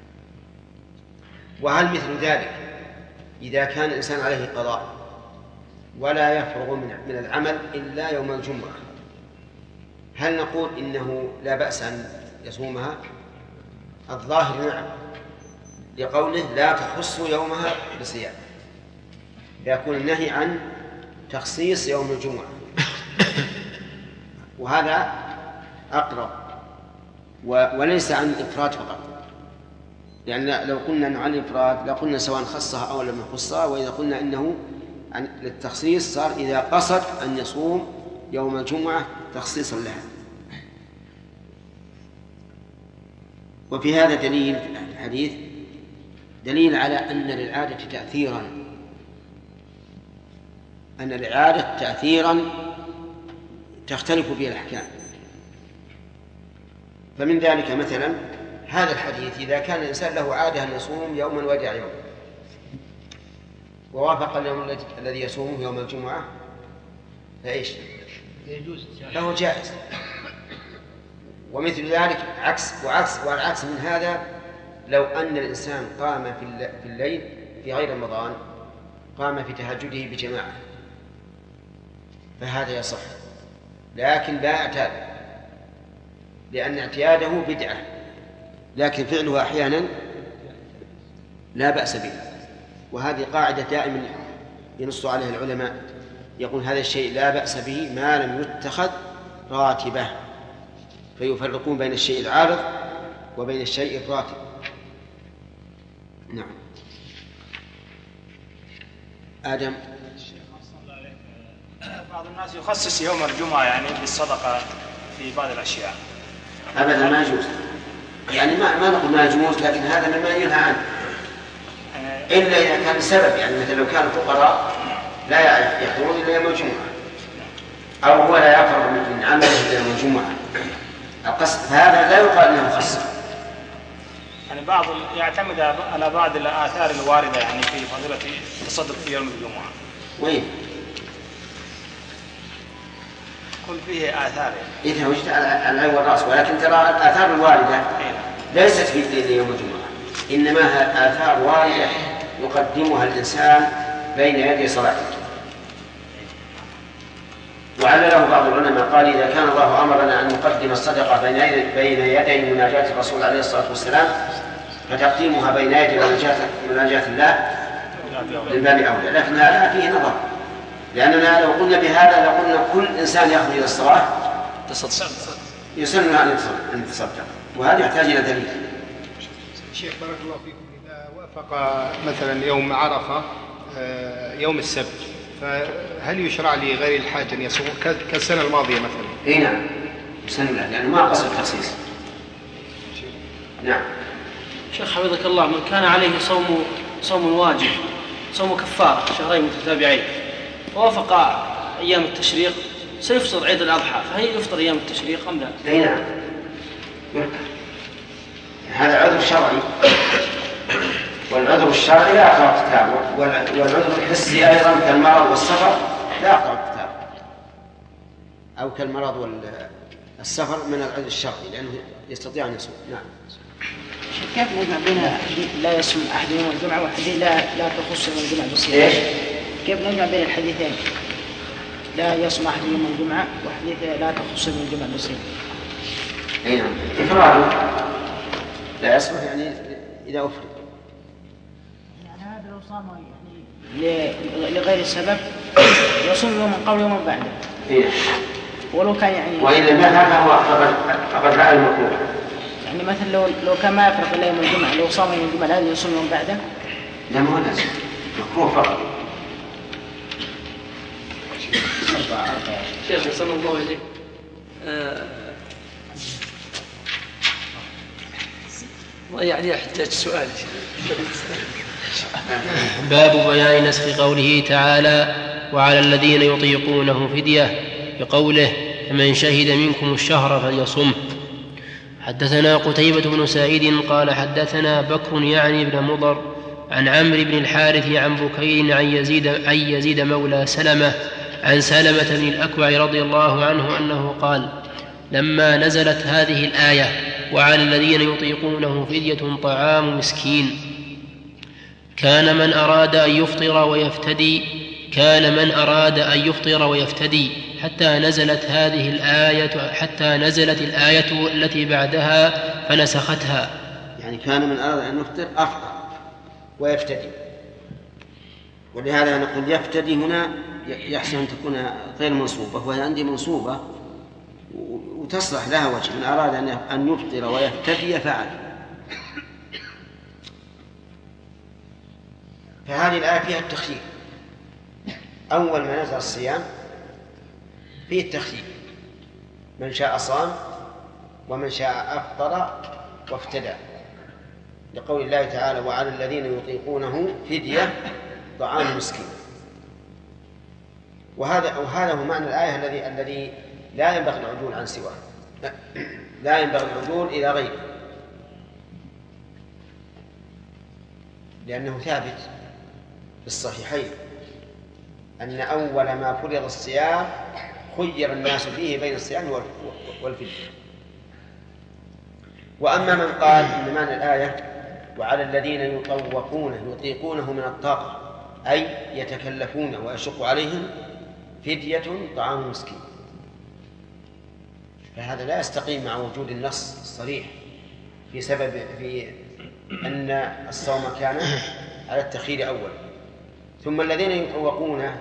وهل مثل ذلك إذا كان الإنسان عليه قضاء ولا يفرغ من العمل إلا يوم الجمعة، هل نقول إنه لا بأس أن يصومها؟ الظاهر نعم، لقوله لا تخص يومها بصيام، يكون النهي عن تخصيص يوم الجمعة، وهذا أقرب وليس عن الإفراد فقط، لأن لو قلنا عن الإفراد لقلنا سواء خصها أو لم يخصها، وإذا قلنا إنه للتخصيص صار إذا قصد أن يصوم يوم الجمعة تخصيصا لها. وفي هذا دليل الحديث دليل على أن للعادة تأثيرا تختلف فيه الأحكام. فمن ذلك مثلا هذا الحديث، إذا كان الإنسان له عادة أن يصوم يوما ودع يوم ووافق اليوم الذي يصومه يوم الجمعة فإيش؟ له جائز. ومثل ذلك والعكس من هذا، لو أن الإنسان قام في الليل في غير رمضان، قام في تهجده بجماعة، فهذا يصح، لكن لا اعتاد، لأن اعتياده بدعة، لكن فعله أحيانا لا بأس به. وهذه قاعدة دائما ينص عليها العلماء، يقول هذا الشيء لا بأس به ما لم يتخذ راتبة، فيفرقون بين الشيء العارض وبين الشيء الراتب. نعم. آدم. بعض الناس يخصص يوم الجمعة يعني بالصدقة في بعض الأشياء. أبدا ما يجوز، يعني ما نقول ما يجوز، لكن هذا مما ينهى عنه، إلا إذا كان سبب، يعني مثل لو كان الفقراء لا يحضرون إلا يوم الجمعة، أو هو لا يفرغ من عمله إلا يوم الجمعة، هذا لا يقال أنه مخصص. يعني بعض يعتمد على بعض الآثار الواردة يعني في فضيلة التصدق في يوم الجمعة. وين؟ كل فيه آثار إذا وجدت على العين والرأس، ولكن ترى الآثار الواردة ليست في يوم الجمعة، إنما آثار واردة يقدمها الإنسان بين يدي صلاته. وعلله بعض العلماء قال إذا كان الله أمرنا أن نقدم الصدقة بين يدي مناجاة الرسول عليه الصلاة والسلام، فتقديمها بين يدي مناجاة الله للباب أولى، لكن هذا فيه نظر، لأننا لو قلنا بهذا لقلنا كل إنسان يخرج إلى الصلاة يسن أن يتصدق، وهذا يحتاج إلى دليل. شيخ بارك الله فيكم، إذا وافق مثلا يوم عرفة يوم السبت، فهل يشرع لغير الحاج أن يصوم كالسنة الماضية مثلا؟ إيه نعم، يسن له، لأنه ما قصد التخصيص. نعم. شيخ حفظك الله، من كان عليه صوم واجب، صوم كفارة شهرين متتابعين، ووافق أيام التشريق، سيفطر عيد الأضحى، فهل يفطر أيام التشريق أم لا؟ أي نعم، هذا عذر شرعي، والعذر الشرعي لا يقرأ الكتاب، والعذر الحسي أيضا كالمرض والسفر لا يقرأ الكتاب، أو كالمرض والسفر من العذر الشرعي لأنه يستطيع أن يصوم. نعم. كيف نجمع بين لا يصوم أحد يوم الجمعة وحديث لا تخص يوم الجمعة بالصيام؟ كيف نجمع بين الحديثين؟ لا يصوم أحد يوم الجمعة وحديث لا تخص يوم الجمعة بالصيام. أي نعم، إفراده لا يصلح يعني إذا أفرد. يعني هذا لو صام يعني لغير السبب يصوم يوما قبل يوما بعده. إيه. ولو كان يعني. وإذا ما هذا هو فقد فعل المكروه. يعني مثلا لو كان ما يفرق إلا يوم الجمعة، لو صام يوم الجمعة هذا يصوم يوم بعده. لا ما هو لازم، مكروه فقط. شيخ صلى الله عليه يعني أحتاج سؤال. باب بيان نسخ قوله تعالى وعلى الذين يطيقونه فدية بقوله فمن شهد منكم الشهر فليصمه. حدثنا قتيبة بن سعيد قال حدثنا بكر يعني بن مضر عن عمرو بن الحارث عن بكير عن يزيد مولى سلمة عن سلمة بن الأكوع رضي الله عنه أنه قال: لما نزلت هذه الآية وعلى الذين يطيقونه فدية طعام مسكين كان من أراد أن يفطر ويفتدي حتى نزلت الآية التي بعدها فنسختها. يعني كان من أراد أن يفطر أفطر ويفتدي، ولهذا نقول يفتدي هنا يحسن أن تكون غير منصوبة، وهي عندي منصوبة وتصلح لها وجه. من أراد أن يفطر ويفتدي فعل. فهذه الآية فيها التخيير. أول ما نزل الصيام فيه التخيير، من شاء صام ومن شاء أفطر وافتدى، لقول الله تعالى: وعلى الذين يطيقونه فدية طعام مسكين. وهذا هو معنى الآية الذي لا ينبغي العدول عن سواه، لا ينبغي العدول إلى غيره، لأنه ثابت في الصحيحين أن أول ما فرض الصيام خير الناس فيه بين الصيام والفدية. وأما من قال إن معنى الآية وعلى الذين يطيقونه من الطاقة أي يتكلفون ويشق عليهم فدية طعام مسكين، فهذا لا يستقيم مع وجود النص الصريح في أن الصوم كان على التخيير أول. ثم الذين يطوقونه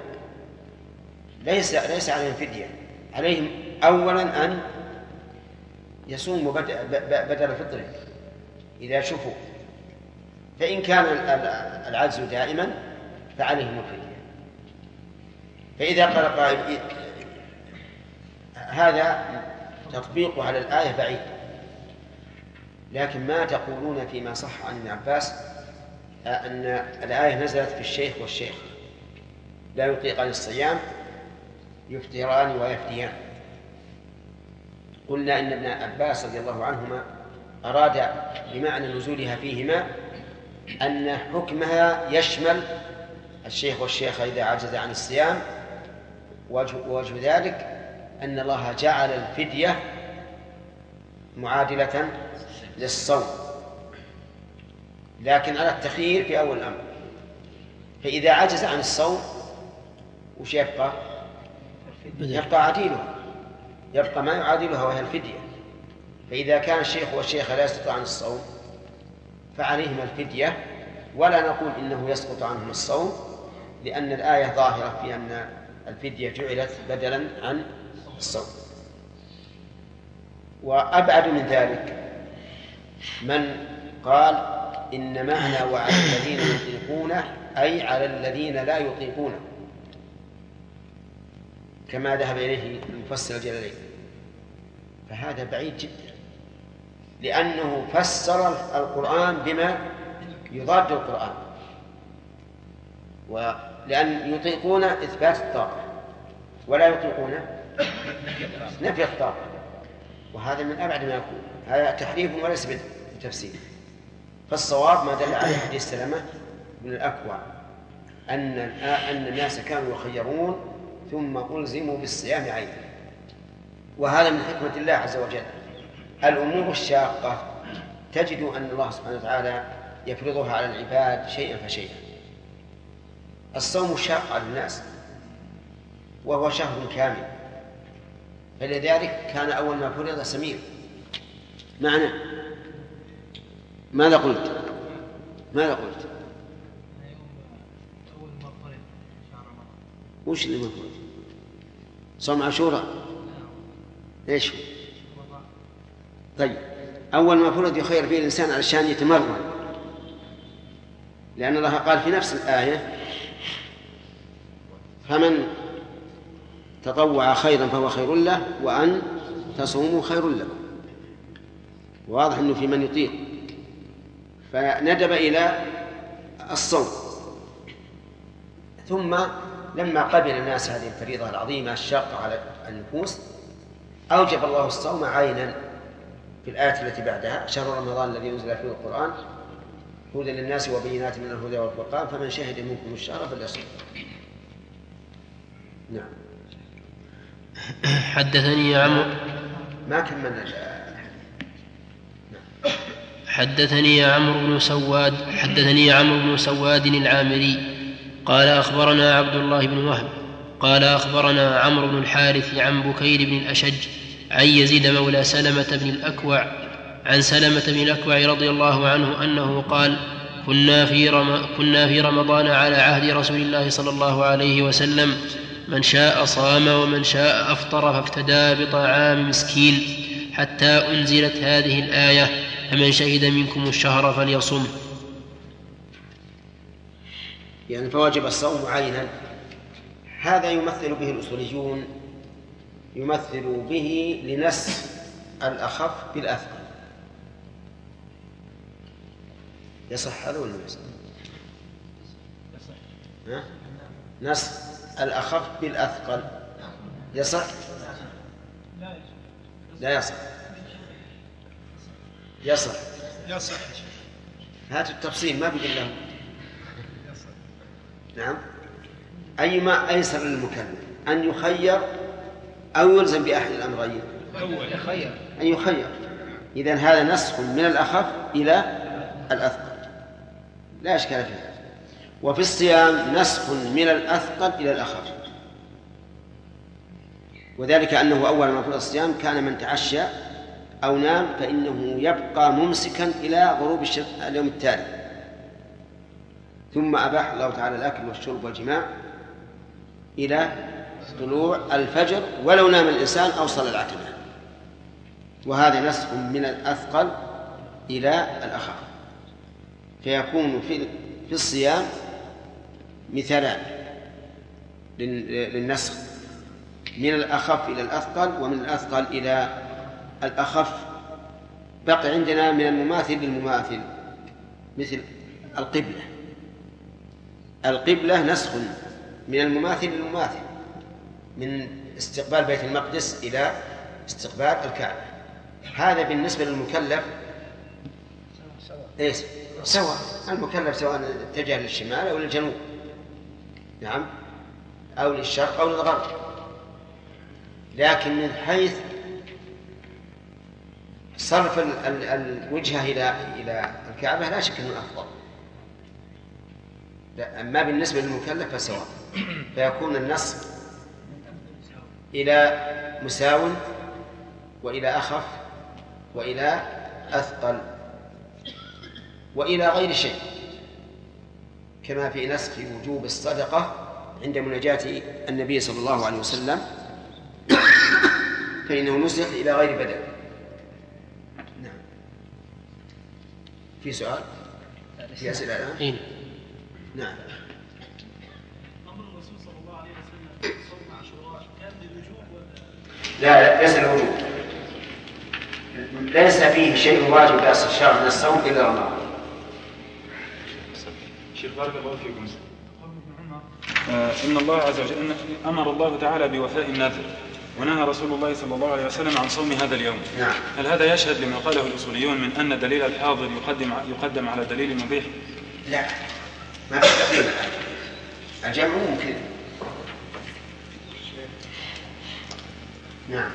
ليس عليهم فدية، عليهم أولا أن يصوموا بدل فطره إذا شفوا، فإن كان العجز دائما فعليهم الفدية. فإذا قال قائل هذا تطبيق على الآية بعيد، لكن ما تقولون فيما صح عن ابن عباس أن الآية نزلت في الشيخ والشيخ لا يطيقان الصيام يفطران ويفديان؟ قلنا إن ابن عباس رضي الله عنهما أراد بمعنى نزولها فيهما أن حكمها يشمل الشيخ والشيخة إذا عجز عن الصيام، ووجه ذلك أن الله جعل الفدية معادلة للصوم، لكن على التخيير في أول الأمر. فإذا عجز عن الصوم وش يبقى؟ يبقى عديلها، يبقى ما يعادلها وهي الفدية. فإذا كان الشيخ والشيخة لا يستطيعان الصوم فعليهما الفدية، ولا نقول إنه يسقط عنهم الصوم، لأن الآية ظاهرة في أن الفدية جعلت بدلا عن الصوم. وأبعد من ذلك من قال إن معنى وعلى الذين يطيقونه أي على الذين لا يطيقونه، كما ذهب إليه المفسر الجلالين. فهذا بعيد جدا، لأنه فسر القرآن بما يضاد القرآن، ولأن يطيقون إثبات الطاقة ولا يطيقون نفي الطاقة، وهذا من أبعد ما يكون، هذا تحريف وليس بتفسير. فالصواب ما دل عليه حديث سلمة بن الأكوع أن الناس كانوا يخيرون ثم ألزموا بالصيام عينا. وهذا من حكمة الله عز وجل. الأمور الشاقة تجد أن الله سبحانه وتعالى يفرضها على العباد شيئا فشيئا. الصوم شاق على الناس وهو شهر كامل، فلذلك كان أول ما فرض سمير. معنى ماذا قلت؟ وش اللي ما فرض؟ صوم عاشوراء. ايش؟ طيب، أول ما فرض يخير فيه الإنسان علشان يتمرن، لأن الله قال في نفس الآية فمن تطوع خيرا فهو خير له وأن تصوموا خير لكم. واضح أنه في من يطيق، فندب إلى الصوم. ثم لما قبل الناس هذه الفريضة العظيمة الشاقة على النفوس أوجب الله الصوم عينا في الآية التي بعدها: شهر رمضان الذي أنزل فيه القرآن هدى للناس وبينات من الهدى والفرقان فمن شهد منكم الشهر فليصم. نعم. حدثني عمرو ما كملنا. حدثني عمرو بن سواد العامري قال أخبرنا عبد الله بن وهب قال أخبرنا عمرو بن الحارث عن بكير بن الأشج عن يزيد مولى سلمة بن الأكوع عن سلمة بن الأكوع رضي الله عنه أنه قال كنا في رمضان على عهد رسول الله صلى الله عليه وسلم من شاء صام ومن شاء أفطر فافتدى بطعام مسكين حتى أنزلت هذه الآية فمن شهد منكم الشهر فليصم. يعني فواجب الصوم عينا. هذا يمثل به الأصوليون، يمثل به لنس الأخف بالأثقل. يصح هذا ولا يصح؟ نس الأخف بالأثقل يصح؟ لا يصح. يصح. هات التفصيل ما بقول له. نعم. أيما أيسر للمكلف أن يخير أو يلزم بأحد الأمرين؟ أن يخير. إذن هذا نسخ من الأخف إلى الأثقل لا إشكال فيه. وفي الصيام نسخ من الأثقل إلى الأخف، وذلك أنه أول ما فرض الصيام كان من تعشى أو نام فإنه يبقى ممسكا إلى غروب اليوم التالي، ثم أباح الله تعالى الأكل والشرب والجماع إلى طلوع الفجر ولو نام الإنسان أو صلى العتمة. وهذا نسخ من الأثقل إلى الأخف، فيكون في الصيام مثالان للنسخ من الأخف إلى الأثقل ومن الأثقل إلى الأخف. بقي عندنا من المماثل للمماثل مثل القبلة نسخ من المماثل للمماثل، من استقبال بيت المقدس إلى استقبال الكعبة. هذا بالنسبة للمكلف سواء، المكلف سواء اتجه للشمال أو للجنوب، نعم، أو للشرق أو للغرب. لكن من حيث صرف الوجهة إلى الكعبة لا شك أنه أفضل. أما بالنسبة للمكلف فسواء، فيكون النص إلى مساو وإلى أخف وإلى أثقل وإلى غير شيء، كما في نسخ وجوب الصدقة عند مناجاة النبي صلى الله عليه وسلم فإنه نسخ إلى غير بدل. نعم. في سؤال؟ في أسئلة الآن؟ نعم. أمر الرسول صلى الله عليه وسلم صوم عاشوراء كان للوجوب ولا؟ لا، ليس الوجوب، ليس فيه شيء واجب بأس الشرع من الصوم إلا رمضان. شيخ بارك الله فيكم. إن الله عز وجل أمر الله تعالى بوفاء النذر، ونهى رسول الله صلى الله عليه وسلم عن صوم هذا اليوم. نعم. هل هذا يشهد لما قاله الأصوليون من أن دليل الحاضر يقدم على دليل المبيح؟ لا، ما في تقديم، الجمع ممكن. نعم.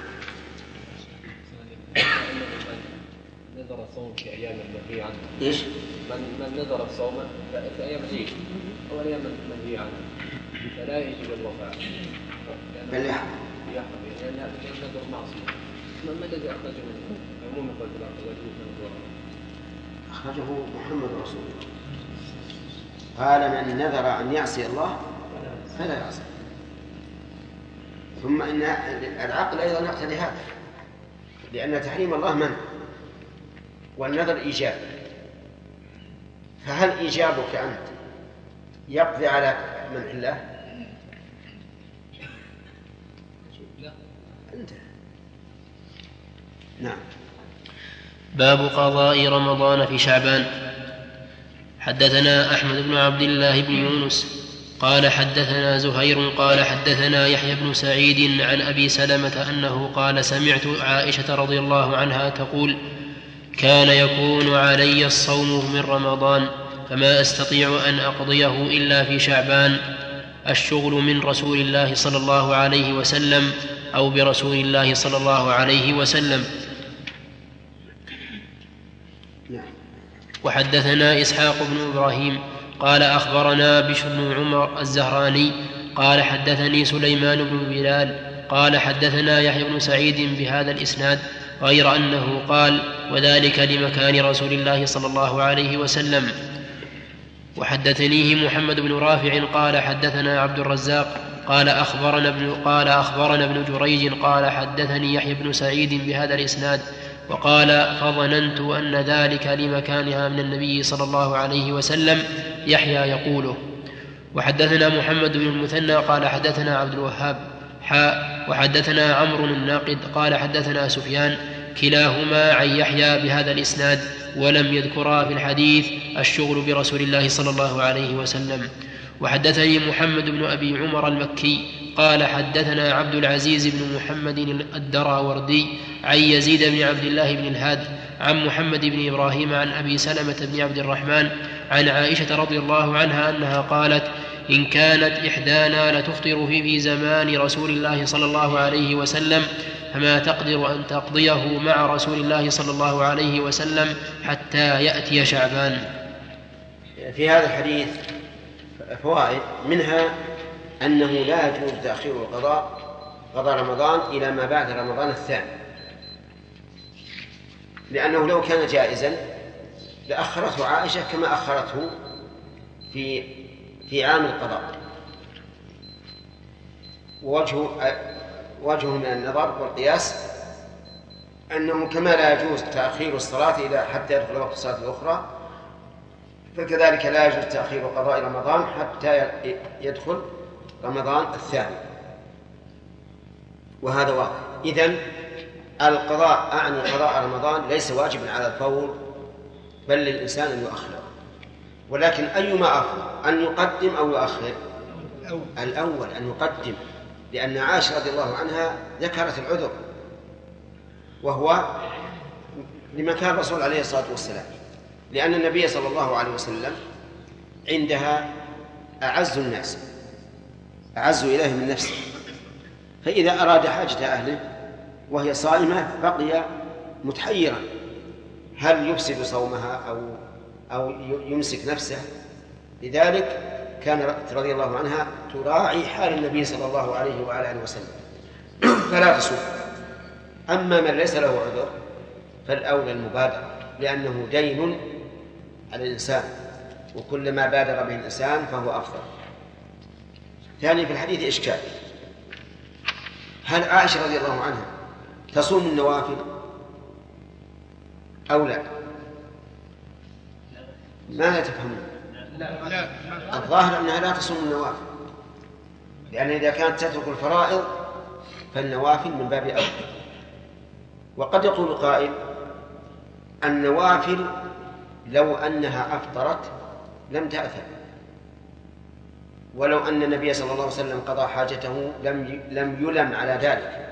نذر الصوم في أيام المنهي عنه. إيش؟ من نذر الصوم في أيام العيد أو أيام المنهي عنه فلا يجب الوفاء. بل يحرم. لأن هذا نذر معصية. ما الذي أخرجه من عموم قول الله؟ أخرجه محمد رسول الله. قال من نذر أن يعصي الله فلا يعصي. ثم إن العقل أيضا يقتضي هذا، لأن تحريم الله منع والنذر إيجاب. فهل إيجابك أنت يقضي على منع الله؟ أنت. نعم. باب قضاء رمضان في شعبان. حدثنا أحمد بن عبد الله بن يونس قال حدثنا زهير قال حدثنا يحيى بن سعيد عن أبي سلمة أنه قال سمعت عائشة رضي الله عنها تقول كان يكون علي الصوم من رمضان فما أستطيع أن أقضيه إلا في شعبان. الشغل من رسول الله صلى الله عليه وسلم أو برسول الله صلى الله عليه وسلم. وحدثنا إسحاق بن إبراهيم قال أخبرنا بشر بن عمر الزهراني قال حدثني سليمان بن بلال قال حدثنا يحيى بن سعيد بهذا الإسناد غير أنه قال وذلك لمكان رسول الله صلى الله عليه وسلم. وحدثنيه محمد بن رافع قال حدثنا عبد الرزاق قال أخبرنا ابن جريج قال حدثني يحيى بن سعيد بهذا الإسناد وقال فظننت أن ذلك لمكانها من النبي صلى الله عليه وسلم يحيى يقوله. وحدثنا محمد بن المثنى قال حدثنا عبد الوهاب وحدثنا عمرو الناقد قال حدثنا سفيان كلاهما عن يحيى بهذا الإسناد ولم يذكرا في الحديث الشغل برسول الله صلى الله عليه وسلم. وحدثني محمد بن أبي عمر المكي قال حدثنا عبد العزيز بن محمد الدراوردي عن يزيد بن عبد الله بن الهاد عن محمد بن إبراهيم عن أبي سلمة بن عبد الرحمن عن عائشة رضي الله عنها أنها قالت إن كانت إحدانا لتفطر في زمان رسول الله صلى الله عليه وسلم فما تقدر أن تقضيه مع رسول الله صلى الله عليه وسلم حتى يأتي شعبان. في هذا الحديث فوائد، منها أنه لا يجوز تأخير قضاء رمضان إلى ما بعد رمضان الثاني، لأنه لو كان جائزا لأخرته عائشة كما أخرته في عام القضاء. وجه من النظر والقياس أنه كما لا يجوز تأخير الصلاة إلى حتى يدخل وقت الصلاة الأخرى، فكذلك لا يجوز تأخير قضاء رمضان حتى يدخل رمضان الثاني، وهذا واضح. إذن القضاء أعني قضاء رمضان ليس واجبا على الفور، بل للإنسان أن يؤخره. ولكن أيما أفضل، أن يقدم أو يؤخر؟ الأول أن يقدم، لأن عائشة رضي الله عنها ذكرت العذر، وهو لمكان الرسول عليه الصلاة والسلام، لأن النبي صلى الله عليه وسلم عندها أعز الناس، أعز إليه من نفسه، فإذا أراد حاجة أهله وهي صائمة بقي متحيرا هل يفسد صومها أو يمسك نفسه. لذلك كان رضي الله عنها تراعي حال النبي صلى الله عليه وآله وسلم فلا تصوم. أما من ليس له عذر فالأولى المبادرة، لأنه دين على الإنسان، وكل ما بادر به الإنسان فهو أفضل. ثانيا في الحديث إشكال، هل عائشة رضي الله عنها تصوم النوافل أو لا؟ ماذا تفهمون؟ الظاهر أنها لا تصوم النوافل، لأن إذا كانت تترك الفرائض فالنوافل من باب أولى. وقد يقول قائل النوافل لو أنها أفطرت لم تأثم، ولو أن النبي صلى الله عليه وسلم قضى حاجته لم يلم على ذلك،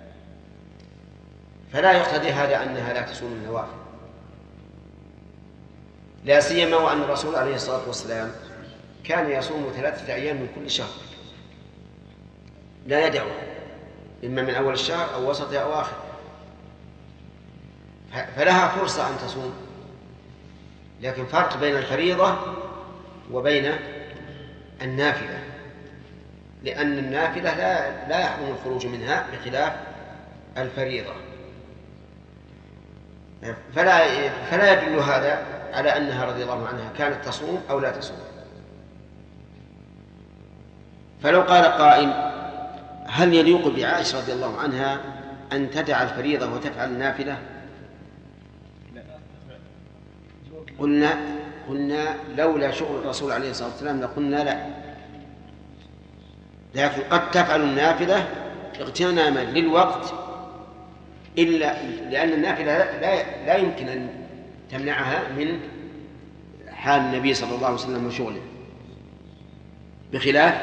فلا يقتضي هذا أنها لا تصوم النوافل، لا سيما وأن الرسول عليه الصلاة والسلام كان يصوم 3 أيام من كل شهر لا يدعو، إما من أول الشهر أو وسطه أو آخر، فلها فرصة أن تصوم. لكن فرق بين الفريضة وبين النافلة، لأن النافلة لا يحرم الخروج منها بخلاف الفريضة، فلا يدل هذا على أنها رضي الله عنها كانت تصوم أو لا تصوم. فلو قال قائل هل يليق بعائشة رضي الله عنها أن تدع الفريضة وتفعل النافلة؟ قلنا لولا شغل الرسول عليه الصلاة والسلام لقلنا لا، لكن قد تفعل النافلة اغتناما للوقت، إلا لأن النافلة لا يمكن أن تمنعها من حال النبي صلى الله عليه وسلم وشغله، بخلاف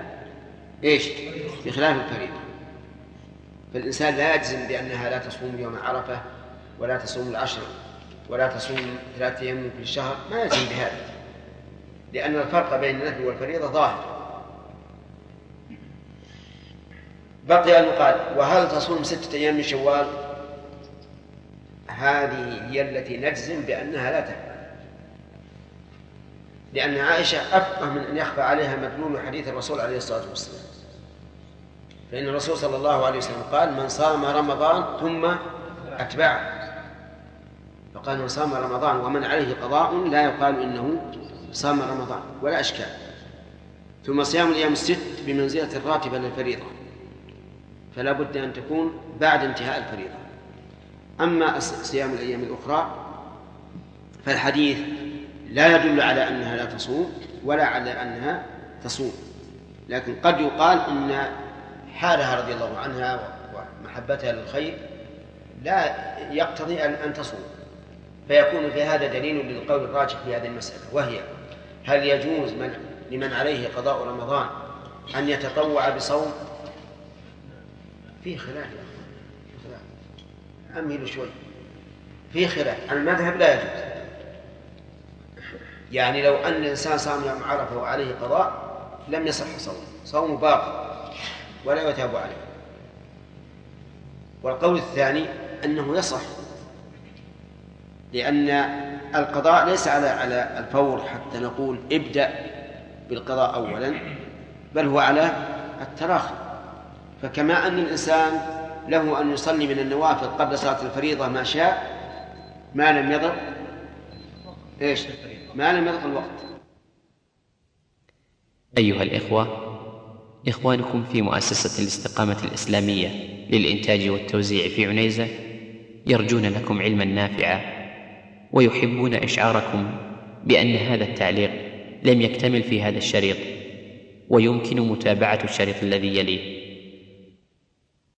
الفريضة. فالإنسان لا يجزم بأنها لا تصوم يوم عرفة ولا تصوم 10 ولا تصوم 3 أيام في الشهر، ما يجزم بهذا، لأن الفرق بين النفل والفريضة ظاهر. بقي أن يقال وهل تصوم 6 أيام من شوال؟ هذه هي التي نجزم بأنها لا تفعل، لأن عائشة أفقه من أن يخفى عليها مدلول حديث الرسول عليه الصلاة والسلام، فإن الرسول صلى الله عليه وسلم قال من صام رمضان ثم أتبعه، فقال من صام رمضان ومن عليه قضاء لا يقال إنه صام رمضان ولا أشكال. ثم صيام الأيام 6 بمنزلة الراتبة للفريضة، فلا بد أن تكون بعد انتهاء الفريضة. أما صيام الأيام الأخرى فالحديث لا يدل على أنها لا تصوم ولا على أنها تصوم، لكن قد يقال إن حالها رضي الله عنها ومحبتها للخير لا يقتضي أن تصوم، فيكون في هذا دليل للقول الراجح في هذه المسألة، وهي هل يجوز لمن عليه قضاء رمضان أن يتطوع بصوم؟ فيه خلاف أمهل شوي، فيه خلاف. المذهب لا يجوز، يعني لو أن الإنسان صام يوم عرفة وعليه قضاء لم يصح صوم باقي ولا يتاب عليه. والقول الثاني أنه يصح، لأن القضاء ليس على الفور حتى نقول ابدأ بالقضاء أولا، بل هو على التراخي. فكما أن الإنسان له أن يصلي من النوافل قبل صلاة الفريضة ما شاء ما لم يضر ما لم يضر الوقت. أيها الإخوة، إخوانكم في مؤسسة الاستقامة الإسلامية للإنتاج والتوزيع في عنيزة يرجون لكم علما نافعا، ويحبون إشعاركم بأن هذا التعليق لم يكتمل في هذا الشريط، ويمكن متابعة الشريط الذي يليه